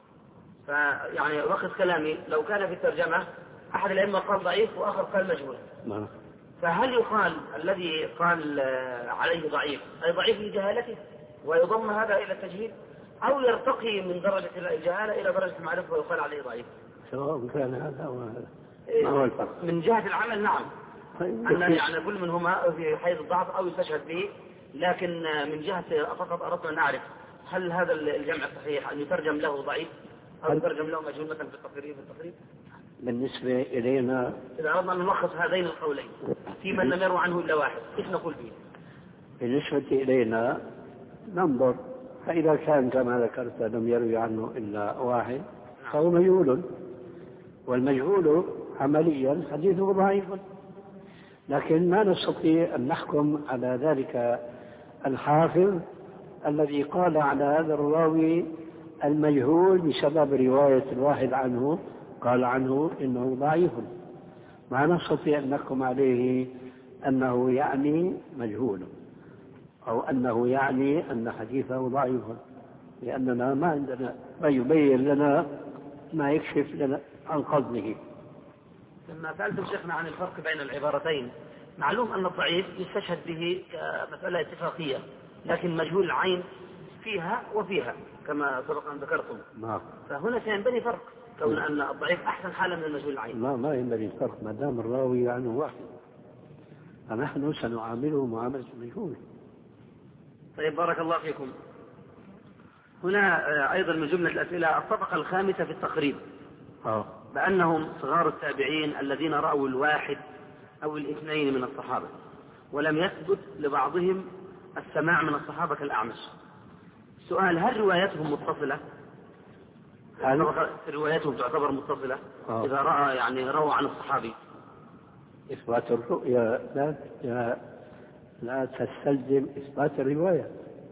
فيعني وقت كلامي لو كان في الترجمة أحد الأئمة قال ضعيف وآخر قال مجهول، فهل يقال الذي قال عليه ضعيف أي ضعيف لجهالته ويضم هذا إلى التجهيل، أو يرتقي من درجة الجهالة إلى درجة المعرفة ويقال عليه ضعيف؟ سواء كان هذا أو هذا. ما هو الفرق؟ من جهة العمل نعم، أن يعني كل منهما في حيز الضعف أو يستشهد به، لكن من جهة فقط أردت أن أعرف هل هذا الجمع صحيح أن يترجم له ضعيف أو يترجم له مجهول مثلا في التقريب في التقريب؟ بالنسبة إلينا إذا أردنا أن نلخص هذين القولين في من لم يروى عنه إلا واحد إيش نقول فيه؟ بالنسبة إلينا ننظر، فإذا كان كما ذكرت لم يروي عنه إلا واحد فهو مجهول، والمجهول عمليا حديثه ضعيف، لكن ما نستطيع أن نحكم على ذلك الحافظ الذي قال على هذا الراوي المجهول بسبب رواية الواحد عنه قال عنه إنه ضعيف، ما نستطيع أن نحكم عليه أنه يعني مجهول أو أنه يعني أن حديثه ضعيف، لأننا ما عندنا ما يبين لنا ما يكشف لنا عن قصده. لما سألتم شيخنا عن الفرق بين العبارتين، معلوم أن الضعيف يستشهد به كمسألة اتفاقية، لكن مجهول العين فيها وفيها كما سبق أن ذكرتم. نعم. فهنا سينبني فرق كون أن الضعيف أحسن حالا من المجهول العين. ما ما ينبغي الفرق ما دام الراوي عنه واحد، فنحن سنعامله معاملة المجهول. طيب بارك الله فيكم. هنا أيضا من جملة الأسئلة الطبقة الخامسة في التقريب أوه. بأنهم صغار التابعين الذين رأوا الواحد أو الاثنين من الصحابة ولم يثبت لبعضهم السماع من الصحابة كالأعمش. السؤال: هل روايتهم متصلة؟ هل روايتهم تعتبر متصلة؟ آه. إذا رأى يعني روى عن الصحابي. إثبات الرؤيا لا لا, لا تستلزم إثبات الرواية.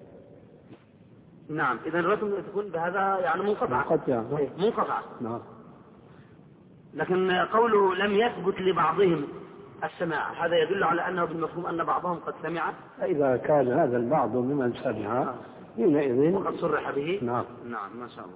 نعم، إذا الرواية تكون بهذا يعني منقطعة. منقطعة. منقطعة. نعم. لكن قوله لم يثبت لبعضهم السماع، هذا يدل على أنه بالمفهوم أن بعضهم قد سمع. إذا كان هذا البعض ممن سمع حينئذ وقد صرح به. نعم. نعم، ما شاء الله.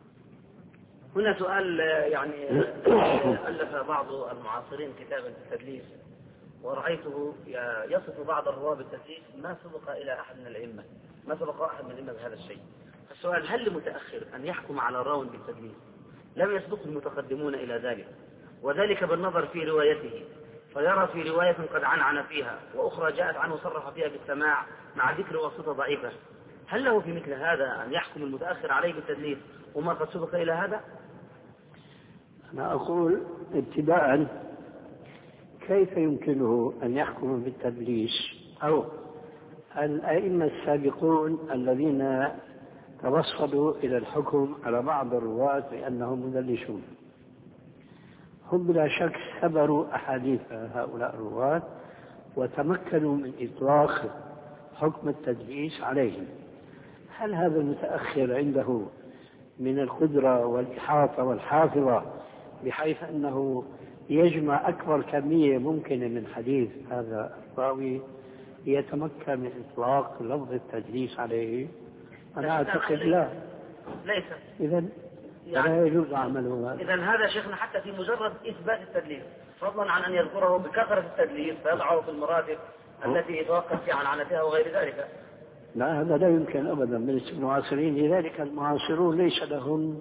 هنا سؤال يعني ألف بعض المعاصرين كتابا في التدليس، ورأيته يصف بعض الرواة بالتدليس ما سبق إلى أحد من الأئمة، ما سبق أحد من الأئمة بهذا الشيء. السؤال: هل لمتأخر أن يحكم على راو بالتدليس لم يسبق المتقدمون إلى ذلك، وذلك بالنظر في روايته، فيرى في رواية قد عنعن فيها وأخرى جاءت عنه صرح فيها بالسماع مع ذكر واسطة ضعيفة، هل له في مثل هذا أن يحكم المتأخر عليه بالتدليس وما قد سبق إلى هذا؟ أنا أقول ابتداء كيف يمكنه أن يحكم بالتدليس؟ أو الأئمة السابقون الذين توصلوا إلى الحكم على بعض الرواة بأنهم مدلسون هم بلا شك سبروا أحاديث هؤلاء الرواة وتمكنوا من إطلاق حكم التدليس عليهم. هل هذا المتأخر عنده من القدرة والإحاطة والحافظة بحيث أنه يجمع أكبر كمية ممكنة من حديث هذا الراوي ليتمكن من إطلاق لفظ التدليس عليه؟ أنا أعتقد لا. ليس. إذن يعني لا يجوز عمله هذا. إذن هذا شيخنا حتى في مجرد إثبات التدليس، فضلا عن أن يذكره بكثرة التدليس فيضعه في المراتب التي يتوقف عن عنتها وغير ذلك. لا، هذا لا يمكن أبدا بالنسبة للمعاصرين. لذلك المعاصرون ليس لهم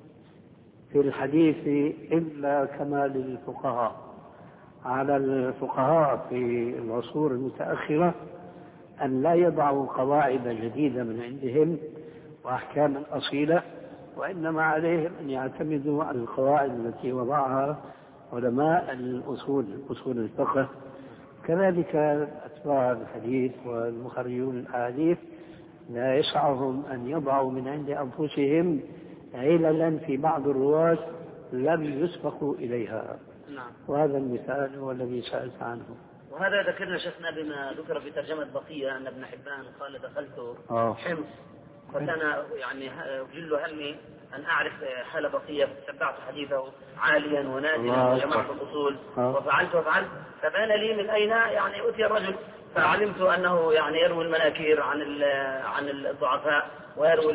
في الحديث إلا كما للفقهاء. على الفقهاء في العصور المتأخرة أن لا يضعوا قواعد جديدة من عندهم وأحكاما أصيلة، وإنما عليهم أن يعتمدوا على القواعد التي وضعها علماء الأصول أصول الفقه. كذلك أتباع الحديث والمخرجون الأحاديث لا يسعهم أن يضعوا من عند أنفسهم عللا في بعض الرواة لم يسبقوا إليها. نعم. وهذا المثال هو الذي سألت عنه. وهذا ذكرنا شيخنا بما ذكر في ترجمة بقية أن ابن حبان قال دخلت آه. حمص فكان يعني جل همي أن أعرف حال بقية، تتبعت حديثه عاليا ونازلا وجمعت الأصول وفعلت وفعلت، فبان لي من أين يعني أتي الرجل، فعلمت أنه يعني يروي المناكير عن عن الضعفاء ويروي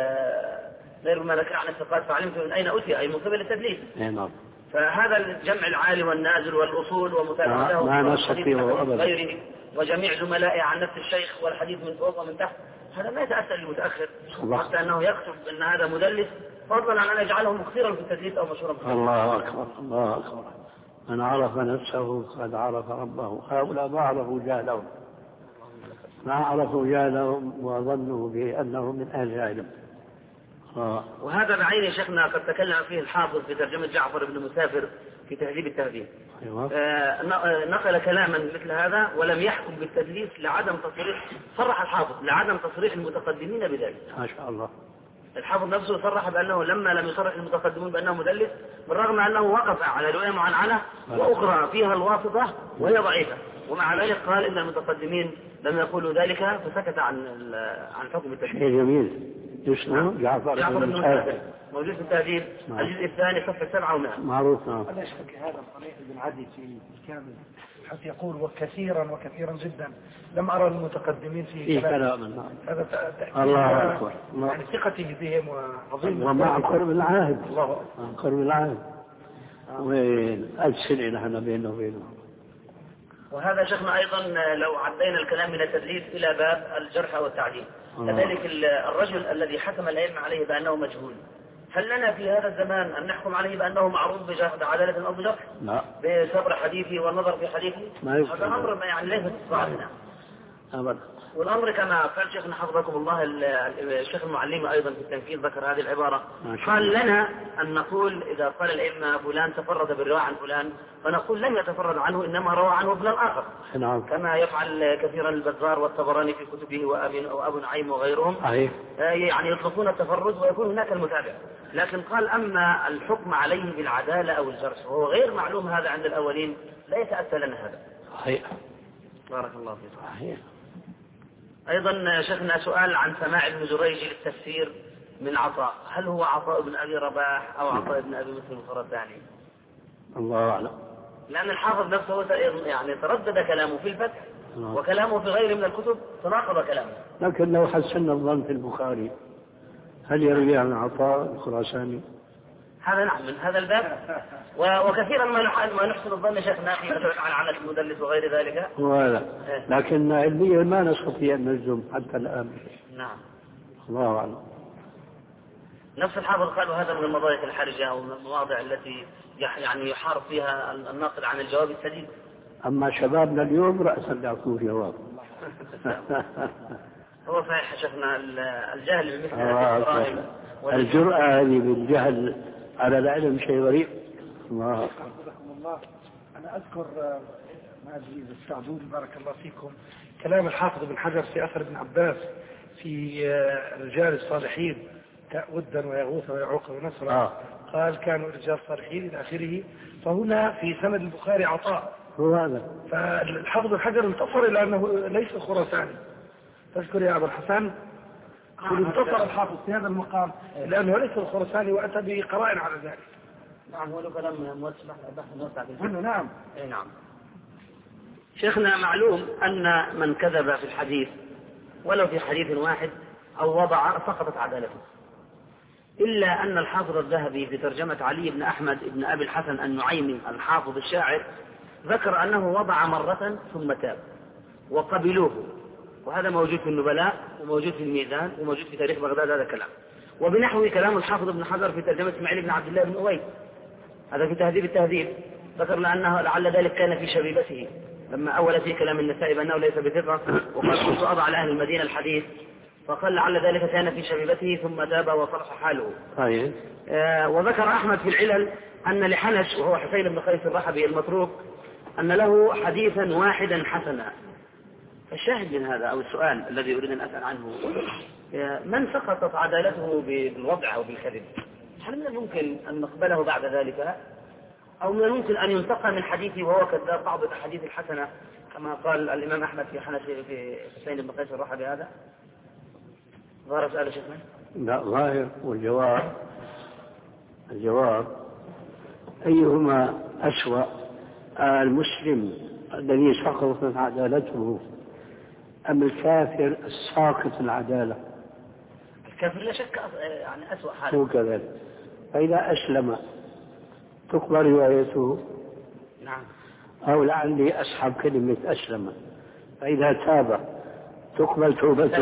يروي المناكير عن الثقات، فعلمت من أين أتي، أي من قبل التدليس. نعم. فهذا الجمع العالي والنازل والأصول ومتابعته ما نستطيعه أبدا غيره وجميع زملائه عن نفس الشيخ والحديث من فوق ومن تحت، هذا ما يتأثر للمتأخر حتى أنه يكتب أن هذا مدلس، فضلا عن أن يجعله مكثيرا في التدليس أو مشهورا في التدليس. الله أكبر الله أكبر. من عرف نفسه قد عرف ربه. هؤلاء ما عرفوا جهلهم، ما عرفوا جهلهم وظنوا بأنه من أهل العلم. آه. وهذا بعين شيخنا قد تكلم فيه الحافظ في ترجمة جعفر بن مسافر في تهذيب التهذيب. أيوة. آه نقل كلاما مثل هذا ولم يحكم بالتدليس لعدم تصريح، صرح الحافظ لعدم تصريح المتقدمين بذلك. ما شاء الله. الحافظ نفسه صرح بأنه لما لم يصرح المتقدمون بأنه مدلس، بالرغم أنه وقف على رواية معنعنة وأخرى فيها الواسطة وهي ضعيفة، ومع ذلك قال إن المتقدمين لم يقولوا ذلك فسكت عن عن حكم التدليس. جميل. اسمه جعفر بن مسافر موجود في التهذيب الجزء الثاني صفحة سبعة ومائة. معروف. نعم. لا شك هذا صريح بن عدي في الكامل حتى يقول وكثيرا وكثيرا جدا لم أرى المتقدمين في كلام. هذا الله أكبر. يعني ثقته بهم وعظيم ومع قرب العهد. الله قرب العهد. وين أجسل نحن بينه وبينه. وهذا شيخنا أيضا لو عدينا الكلام من التدليس إلى باب الجرح والتعديل، كذلك الرجل الذي حكم الأئمة عليه بأنه مجهول، هل لنا في هذا الزمان أن نحكم عليه بأنه معروف بعدالة أو بجرح؟ لا. بصبر حديثه والنظر في حديثه؟ هذا أمر ما يعني ليس استطاعتنا. أبدا. والأمر كما قال شيخنا حفظكم الله الشيخ المعلمي أيضا في التنفيذ ذكر هذه العبارة، قال لنا أن نقول إذا قال الإمام فلان تفرد بالرواية عن فلان فنقول لم يتفرد عنه إنما روى عنه فلان آخر، كما يفعل كثيرا البزار والطبراني في كتبه وأبو نعيم وغيرهم، يعني يطلقون التفرد ويكون هناك المتابع. لكن قال أما الحكم عليه بالعدالة أو الجرح وهو غير معلوم هذا عند الأولين لا يتأتى لنا هذا. صحيح. بارك الله فيك. صحيح. أيضا شيخنا سؤال عن سماع ابن جريج للتفسير من عطاء، هل هو عطاء بن أبي رباح أو عطاء بن أبي مسلم الفرداني؟ الله أعلم. لأن الحافظ نفسه يعني تردد كلامه في الفتح وكلامه في غيره من الكتب تناقض كلامه. لكن لو حسن الظن في البخاري هل يروي عن عطاء الخراساني؟ هذا نعم من هذا الباب، وكثيرا ما ما نحسن الظن شيخنا في عن عنة المدلس وغير ذلك. ولا لكن علميا ما نستطيع أن نجزم حتى الآن. نعم. الله أعلم. نفس الحافظ قالوا هذا من المضايق الحرجة أو من المواضع التي يعني يحارب فيها الناقد عن الجواب السديد. أما شبابنا اليوم رأسا يعطوه جواب. هو صحيح شيخنا الجهل بمثل هذه الجرائم الجرأة هذه بالجهل على العلم شيء غريب. الله الله. أنا أذكر ما أدري إذا استعدوني بارك الله فيكم كلام الحافظ بن حجر في أثر ابن عباس في رجال الصالحين ودا ويغوث ويعوق ونصرا. آه. قال كانوا رجال صالحين إلى آخره. فهنا في سند البخاري عطاء هو هذا. فالحافظ بن حجر انتصر إلى أنه ليس خراساني. تذكر يا أبا الحسن انتصر الحافظ في هذا المقام لأنه ليس الخراساني وأتى بقرائن على ذلك. نعم هو له كلام موسع موسع منه. نعم. اي نعم. شيخنا معلوم أن من كذب في الحديث ولو في حديث واحد أو وضع سقطت عدالته، إلا أن الحافظ الذهبي في ترجمة علي بن أحمد بن أبي الحسن النعيمي الحافظ الشاعر ذكر أنه وضع مرة ثم تاب وقبلوه، وهذا موجود في النبلاء وموجود في الميزان وموجود في تاريخ بغداد هذا الكلام. وبنحو كلام الحافظ ابن حجر في ترجمة إسماعيل بن عبد الله بن أويس هذا في تهذيب التهذيب ذكرنا أنه لعل ذلك كان في شبيبته لما أول في كلام النسائي بأنه ليس بثقة وقال كنت أضع لأهل المدينة الحديث فقال لعل ذلك كان في شبيبته ثم تاب وصلح حاله. طيب. آه وذكر أحمد في العلل أن لحنش وهو حسين بن قيس الرحبي المتروك أن له حديثا واحدا حسنا. الشاهد من هذا أو السؤال الذي أريد أن أسأل عنه من سقطت عدالته بالوضع أو بالكذب هل من الممكن أن نقبله بعد ذلك أو من الممكن أن ينتقى من حديثه وهو كذاب بعض الأحاديث الحسنة كما قال الإمام أحمد في حنش في حسين بن قيس الرحبي هذا؟ ظاهر سؤال شيخنا؟ لا ظاهر. والجواب الجواب أيهما أسوأ المسلم الذي سقطت عدالته أم الكافر الساقط العدالة؟ الكافر لا شك يعني أسوأ حال. هو كذلك. فإذا أسلم تقبل روايته. نعم. أو لعلي أسحب كلمة أسلم. فإذا تاب تقبل توبته.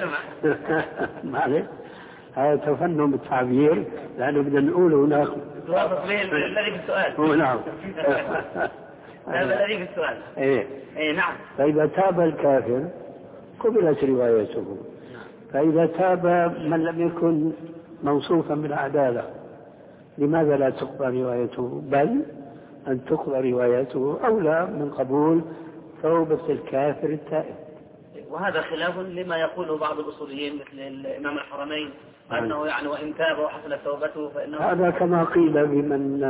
معلش هذا تفنن بالتعبير لأنه بدنا نقول هناك الذي في السؤال. هو نعم. هذا الذي في السؤال. إيه. إيه نعم. فإذا تاب الكافر قبلت روايته. فإذا تاب من لم يكن موصوفا بالعدالة لماذا لا تقبل روايته بل أن تقبل روايته أولى من قبول توبة الكافر التائب. وهذا خلاف لما يقوله بعض الأصوليين مثل الإمام الحرمين أنه يعني وإن تاب وحصلت توبته فإنه هذا كما قيل بمن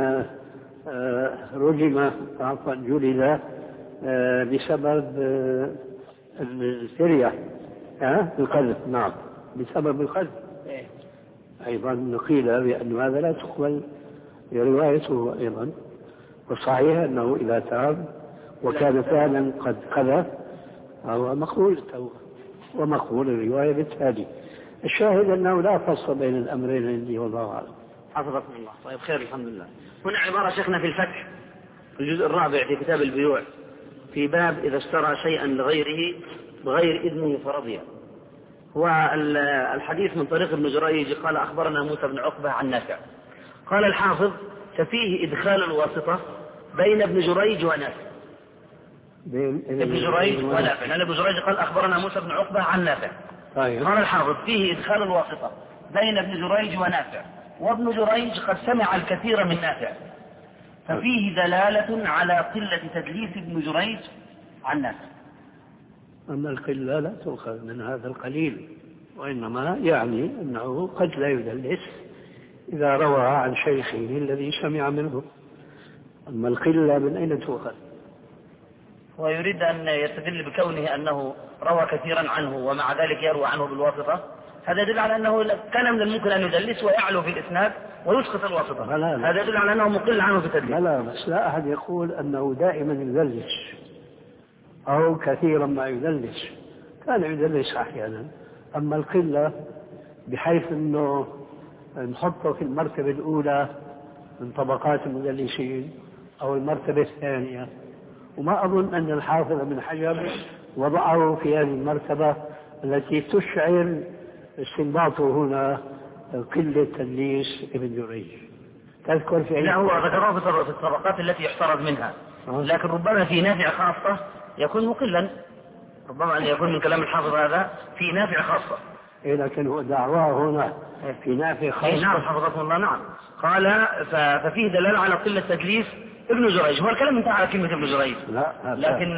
رجم عفوا جلد بسبب السرية القذف. نعم بسبب القذف. أيضا قيل بأن هذا لا تقبل روايته أيضا. والصحيح أنه إذا تاب وكان فعلا قد قذف هو مقبول التوبة ومقبول الرواية بالتالي. الشاهد أنه لا فصل بين الأمرين عندي والله أعلم. حفظكم الله. طيب خير الحمد لله. هنا عبارة شيخنا في الفتح في الجزء الرابع في كتاب البيوع في باب إذا اشترى شيئا لغيره بغير إذنه فرضيه. هو الحديث من طريق ابن جريج قال أخبرنا موسى بن عقبة عن نافع قال الحافظ ففيه إدخال الواسطة بين ابن جريج ونافع ابن جريج ونافع، لأن ابن جريج قال أخبرنا موسى بن عقبة عن نافع. طيب. قال الحافظ فيه إدخال الواسطة بين ابن جريج ونافع، وابن جريج قد سمع الكثير من نافع، ففيه دلالة على قلة تدليس ابن جريج عن نافع. أما القلة لا تؤخذ من هذا القليل، وإنما يعني أنه قد لا يدلس إذا روى عن شيخه الذي سمع منه. أما القلة من أين تؤخذ؟ ويريد أن يستدل بكونه أنه روى كثيرا عنه ومع ذلك يروى عنه بالواسطة، هذا يدل على أنه كان من الممكن أن يدلس ويعلو في الإسناد ويسقط الواسطة. لا لا. هذا يدل على أنه مقل عنه في التدليس. لا لا، بس لا أحد يقول أنه دائما يدلس أو كثيرا ما يدلس، كان يدلس أحيانا. أما القلة بحيث أنه نحطه في المرتبة الأولى من طبقات المدلسين أو المرتبة الثانية، وما أظن أن الحافظ بن حجر وضعه في هذه المرتبة التي تشعر استنباطه هنا قلة تدليس ابن جريج. تذكر في لا، هو ذكره في الطبقات التي يحترز منها، لكن ربما في نافع خاصة يكون مقلا، ربما أن يكون من كلام الحافظ هذا في نافع خاصة. إيه، لكن هو دعواه هنا في نافع خاصة. نعم حفظكم الله. نعم قال ففيه دلالة على قلة تدليس ابن جريج. هو الكلام انتهى على كلمة ابن جريج، لا لكن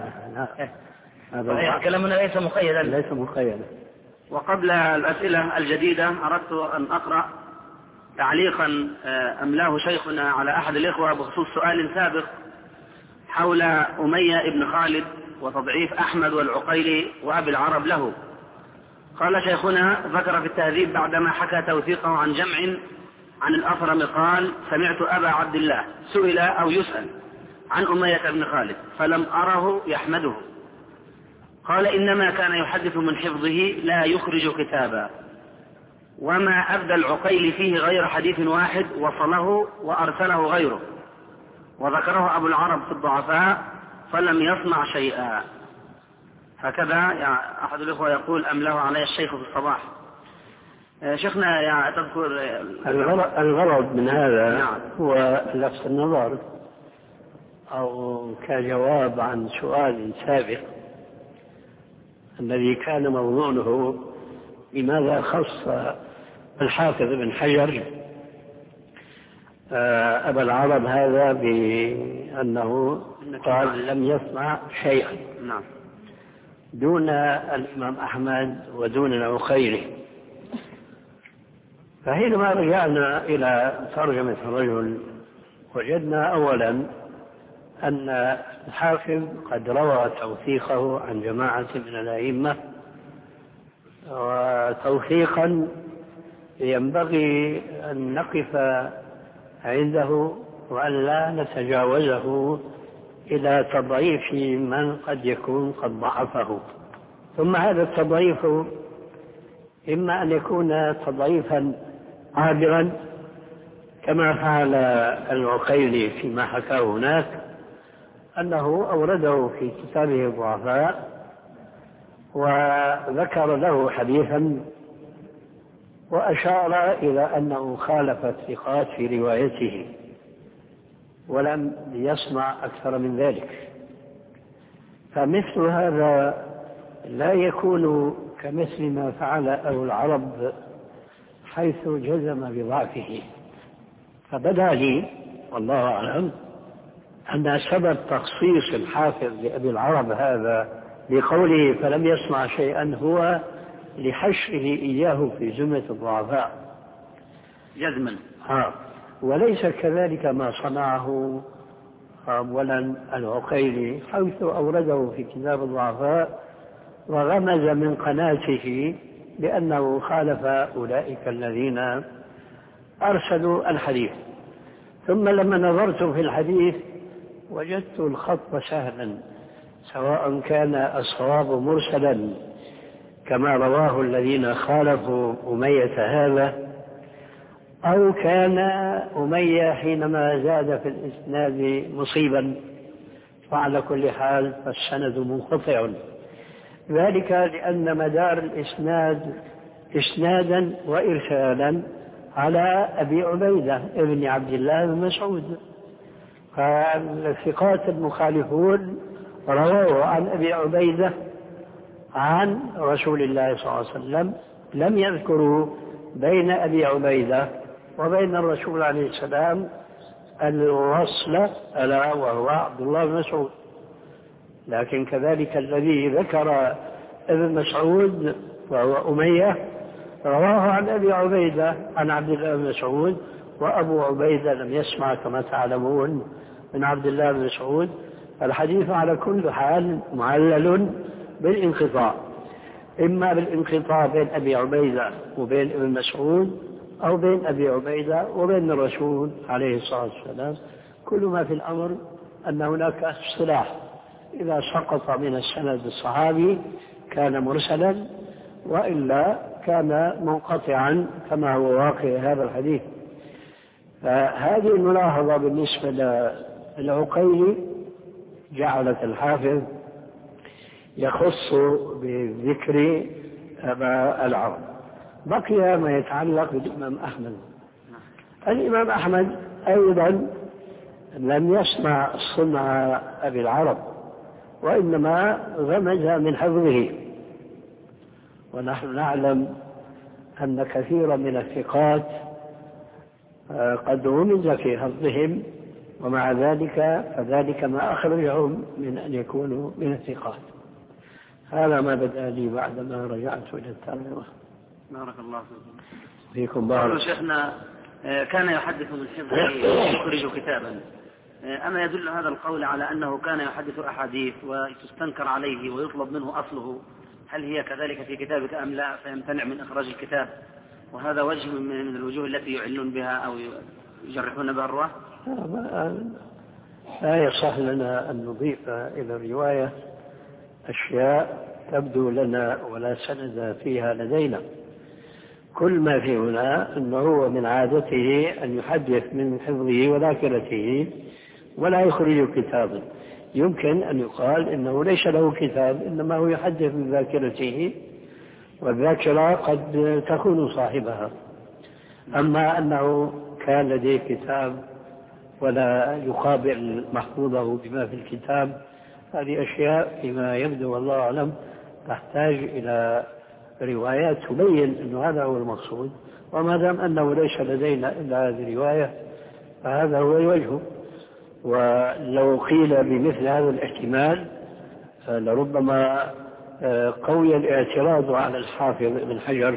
هذا كلامنا ليس مقيدا ليس مقيدا. وقبل الأسئلة الجديدة أردت أن أقرأ تعليقا أملاه شيخنا على أحد الإخوة بخصوص سؤال سابق حول أمية ابن خالد وتضعيف أحمد والعقيلي وأبي العرب له. قال شيخنا ذكر في التهذيب بعدما حكى توثيقه عن جمع عن الأثرم قال: سمعت أبا عبد الله سئل أو يسأل عن أمية بن خالد فلم أره يحمده، قال: إنما كان يحدث من حفظه لا يخرج كتابا، وما أبدى العقيل فيه غير حديث واحد وصله وأرسله غيره، وذكره أبو العرب في الضعفاء فلم يصنع شيئا. هكذا يعني أحد الأخوة يقول أملاه علي الشيخ في الصباح. شيخنا يعني تذكر الغرض من هذا نعم. هو لفت النظر أو كجواب عن سؤال سابق الذي كان موضوعه لماذا خص الحافظ بن حجر أبا العرب هذا بأنه قال لم يصنع شيئا نعم. دون الإمام أحمد ودون العقيلي. فحينما رجعنا إلى ترجمة الرجل وجدنا أولا أن الحافظ قد روى توثيقه عن جماعة من الأئمة، وتوثيقا ينبغي أن نقف عنده وأن لا نتجاوزه إلى تضعيف من قد يكون قد ضعفه. ثم هذا التضعيف إما أن يكون تضعيفا عابرا كما فعل العقيلي فيما حكاه هناك، أنه أورده في كتابه الضعفاء وذكر له حديثا وأشار إلى أنه خالف الثقات في روايته ولم يصنع أكثر من ذلك. فمثل هذا لا يكون كمثل ما فعل أبو العرب حيث جزم بضعفه. فبدا لي والله أعلم أن سبب تخصيص الحافظ لأبي العرب هذا بقوله فلم يصنع شيئا هو لحشره إياه في زمرة الضعفاء جزما. ها وليس كذلك ما صنعه أولا العقيلي حيث أورده في كتاب الضعفاء وغمز من قناته بأنه خالف أولئك الذين أرسلوا الحديث. ثم لما نظرت في الحديث وجدت الخط سهلا، سواء كان الصواب مرسلا كما رواه الذين خالفوا أمية هذا، أو كان أمية حينما زاد في الإسناد مصيبا، وعلى كل حال فالسند منقطع، ذلك لأن مدار الإسناد إسنادا وإرسالا على أبي عبيدة ابن عبد الله بن مسعود. فالثقات المخالفون رواه عن أبي عبيدة عن رسول الله صلى الله عليه وسلم، لم يذكروا بين أبي عبيدة وبين الرسول عليه السلام الوصل ألا وهو عبد الله بن مسعود. لكن كذلك الذي ذكر ابن مسعود وهو أمية رواه عن أبي عبيدة عن عبد الله بن مسعود، وأبو عبيدة لم يسمع كما تعلمون من عبد الله بن مسعود. الحديث على كل حال معلل بالانقطاع، إما بالانقطاع بين أبي عبيدة وبين ابن مسعود، أو بين أبي عبيدة وبين الرسول عليه الصلاة والسلام. كل ما في الأمر أن هناك اصطلاح، إذا سقط من السند الصحابي كان مرسلا، وإلا كان منقطعا كما هو واقع هذا الحديث. فهذه الملاحظة بالنسبة للعقيلي جعلت الحافظ يخص بذكر أبا العرب. بقي ما يتعلق بالإمام أحمد. الإمام أحمد أيضا لم يسمع صنع أبي العرب، وإنما غمز من حفظه، ونحن نعلم أن كثيرا من الثقات قد غمز في حفظهم، ومع ذلك فذلك ما أخرجهم من أن يكونوا من الثقات. هذا ما بدأ لي بعدما رجعت إلى الترجمة. بارك الله فيكم. فيكم بارك. شيخنا كان يحدث من حفظه يخرج كتابا، أما يدل هذا القول على أنه كان يحدث أحاديث وتستنكر عليه ويطلب منه أصله؟ هل هي كذلك في كتابك أم لا فيمتنع من إخراج الكتاب؟ وهذا وجه من الوجوه التي يعلون بها أو يجرحون بها الرواة. لا يصح لنا أن نضيف إلى الرواية أشياء تبدو لنا ولا سند فيها لدينا. كل ما في هنا أنه هو من عادته أن يحدث من حفظه وذاكرته ولا يخرج كتابا. يمكن أن يقال إنه ليس له كتاب، إنما هو يحدث من ذاكرته، والذاكرة قد تكون صاحبها. أما أنه كان لديه كتاب ولا يقابل محفوظه بما في الكتاب، هذه أشياء فيما يبدو والله أعلم تحتاج إلى روايات تبين أن هذا هو المقصود. وما دام أنه ليس لدينا إلا هذه الرواية فهذا هو الوجه. ولو قيل بمثل هذا الاحتمال لربما قوي الاعتراض على الحافظ ابن حجر،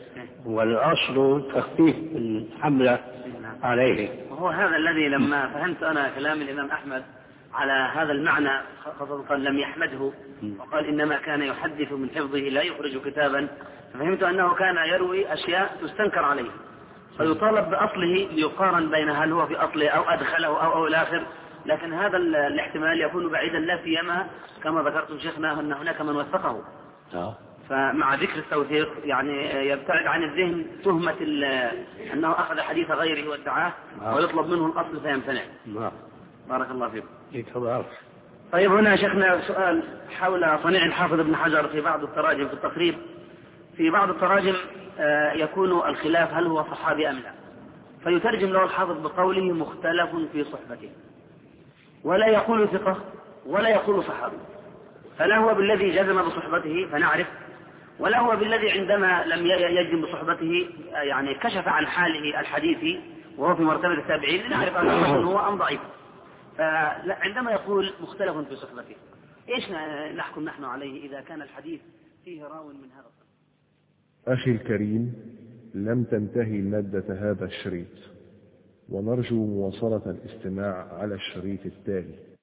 والأصل تخفيف الحملة عليه. وهو هذا الذي لما فهمت أنا كلام الإمام أحمد على هذا المعنى خاصة لم يحمده وقال إنما كان يحدث من حفظه لا يخرج كتابا، فهمت أنه كان يروي أشياء تستنكر عليه فيطالب بأصله ليقارن بين هل هو في أصله أو أدخله أو أو الآخر. لكن هذا الاحتمال يكون بعيدا، لا سيما كما ذكرتم شيخنا أن هناك من وثقه، فمع ذكر التوثيق يعني يبتعد عن الذهن تهمة أنه أخذ حديث غيره وادعاه ويطلب منه الأصل فيمتنع. بارك الله فيكم. طيب هنا شيخنا سؤال حول صنيع الحافظ ابن حجر في بعض التراجم في التقريب. في بعض التراجم يكون الخلاف هل هو صحابي أم لا، فيترجم له الحافظ بقوله مختلف في صحبته، ولا يقول ثقة ولا يقول صحابي، فلا هو بالذي جزم بصحبته فنعرف، ولا هو بالذي عندما لم يجزم بصحبته يعني كشف عن حاله الحديثي وهو في مرتبة التابعين لنعرف أنه هو أم ضعيف. فعندما يقول مختلف في صحبته إيش نحكم نحن عليه إذا كان الحديث فيه راو من هذا الصنف؟ أخي الكريم، لم تنتهي مادة هذا الشريط، ونرجو مواصلة الاستماع على الشريط التالي.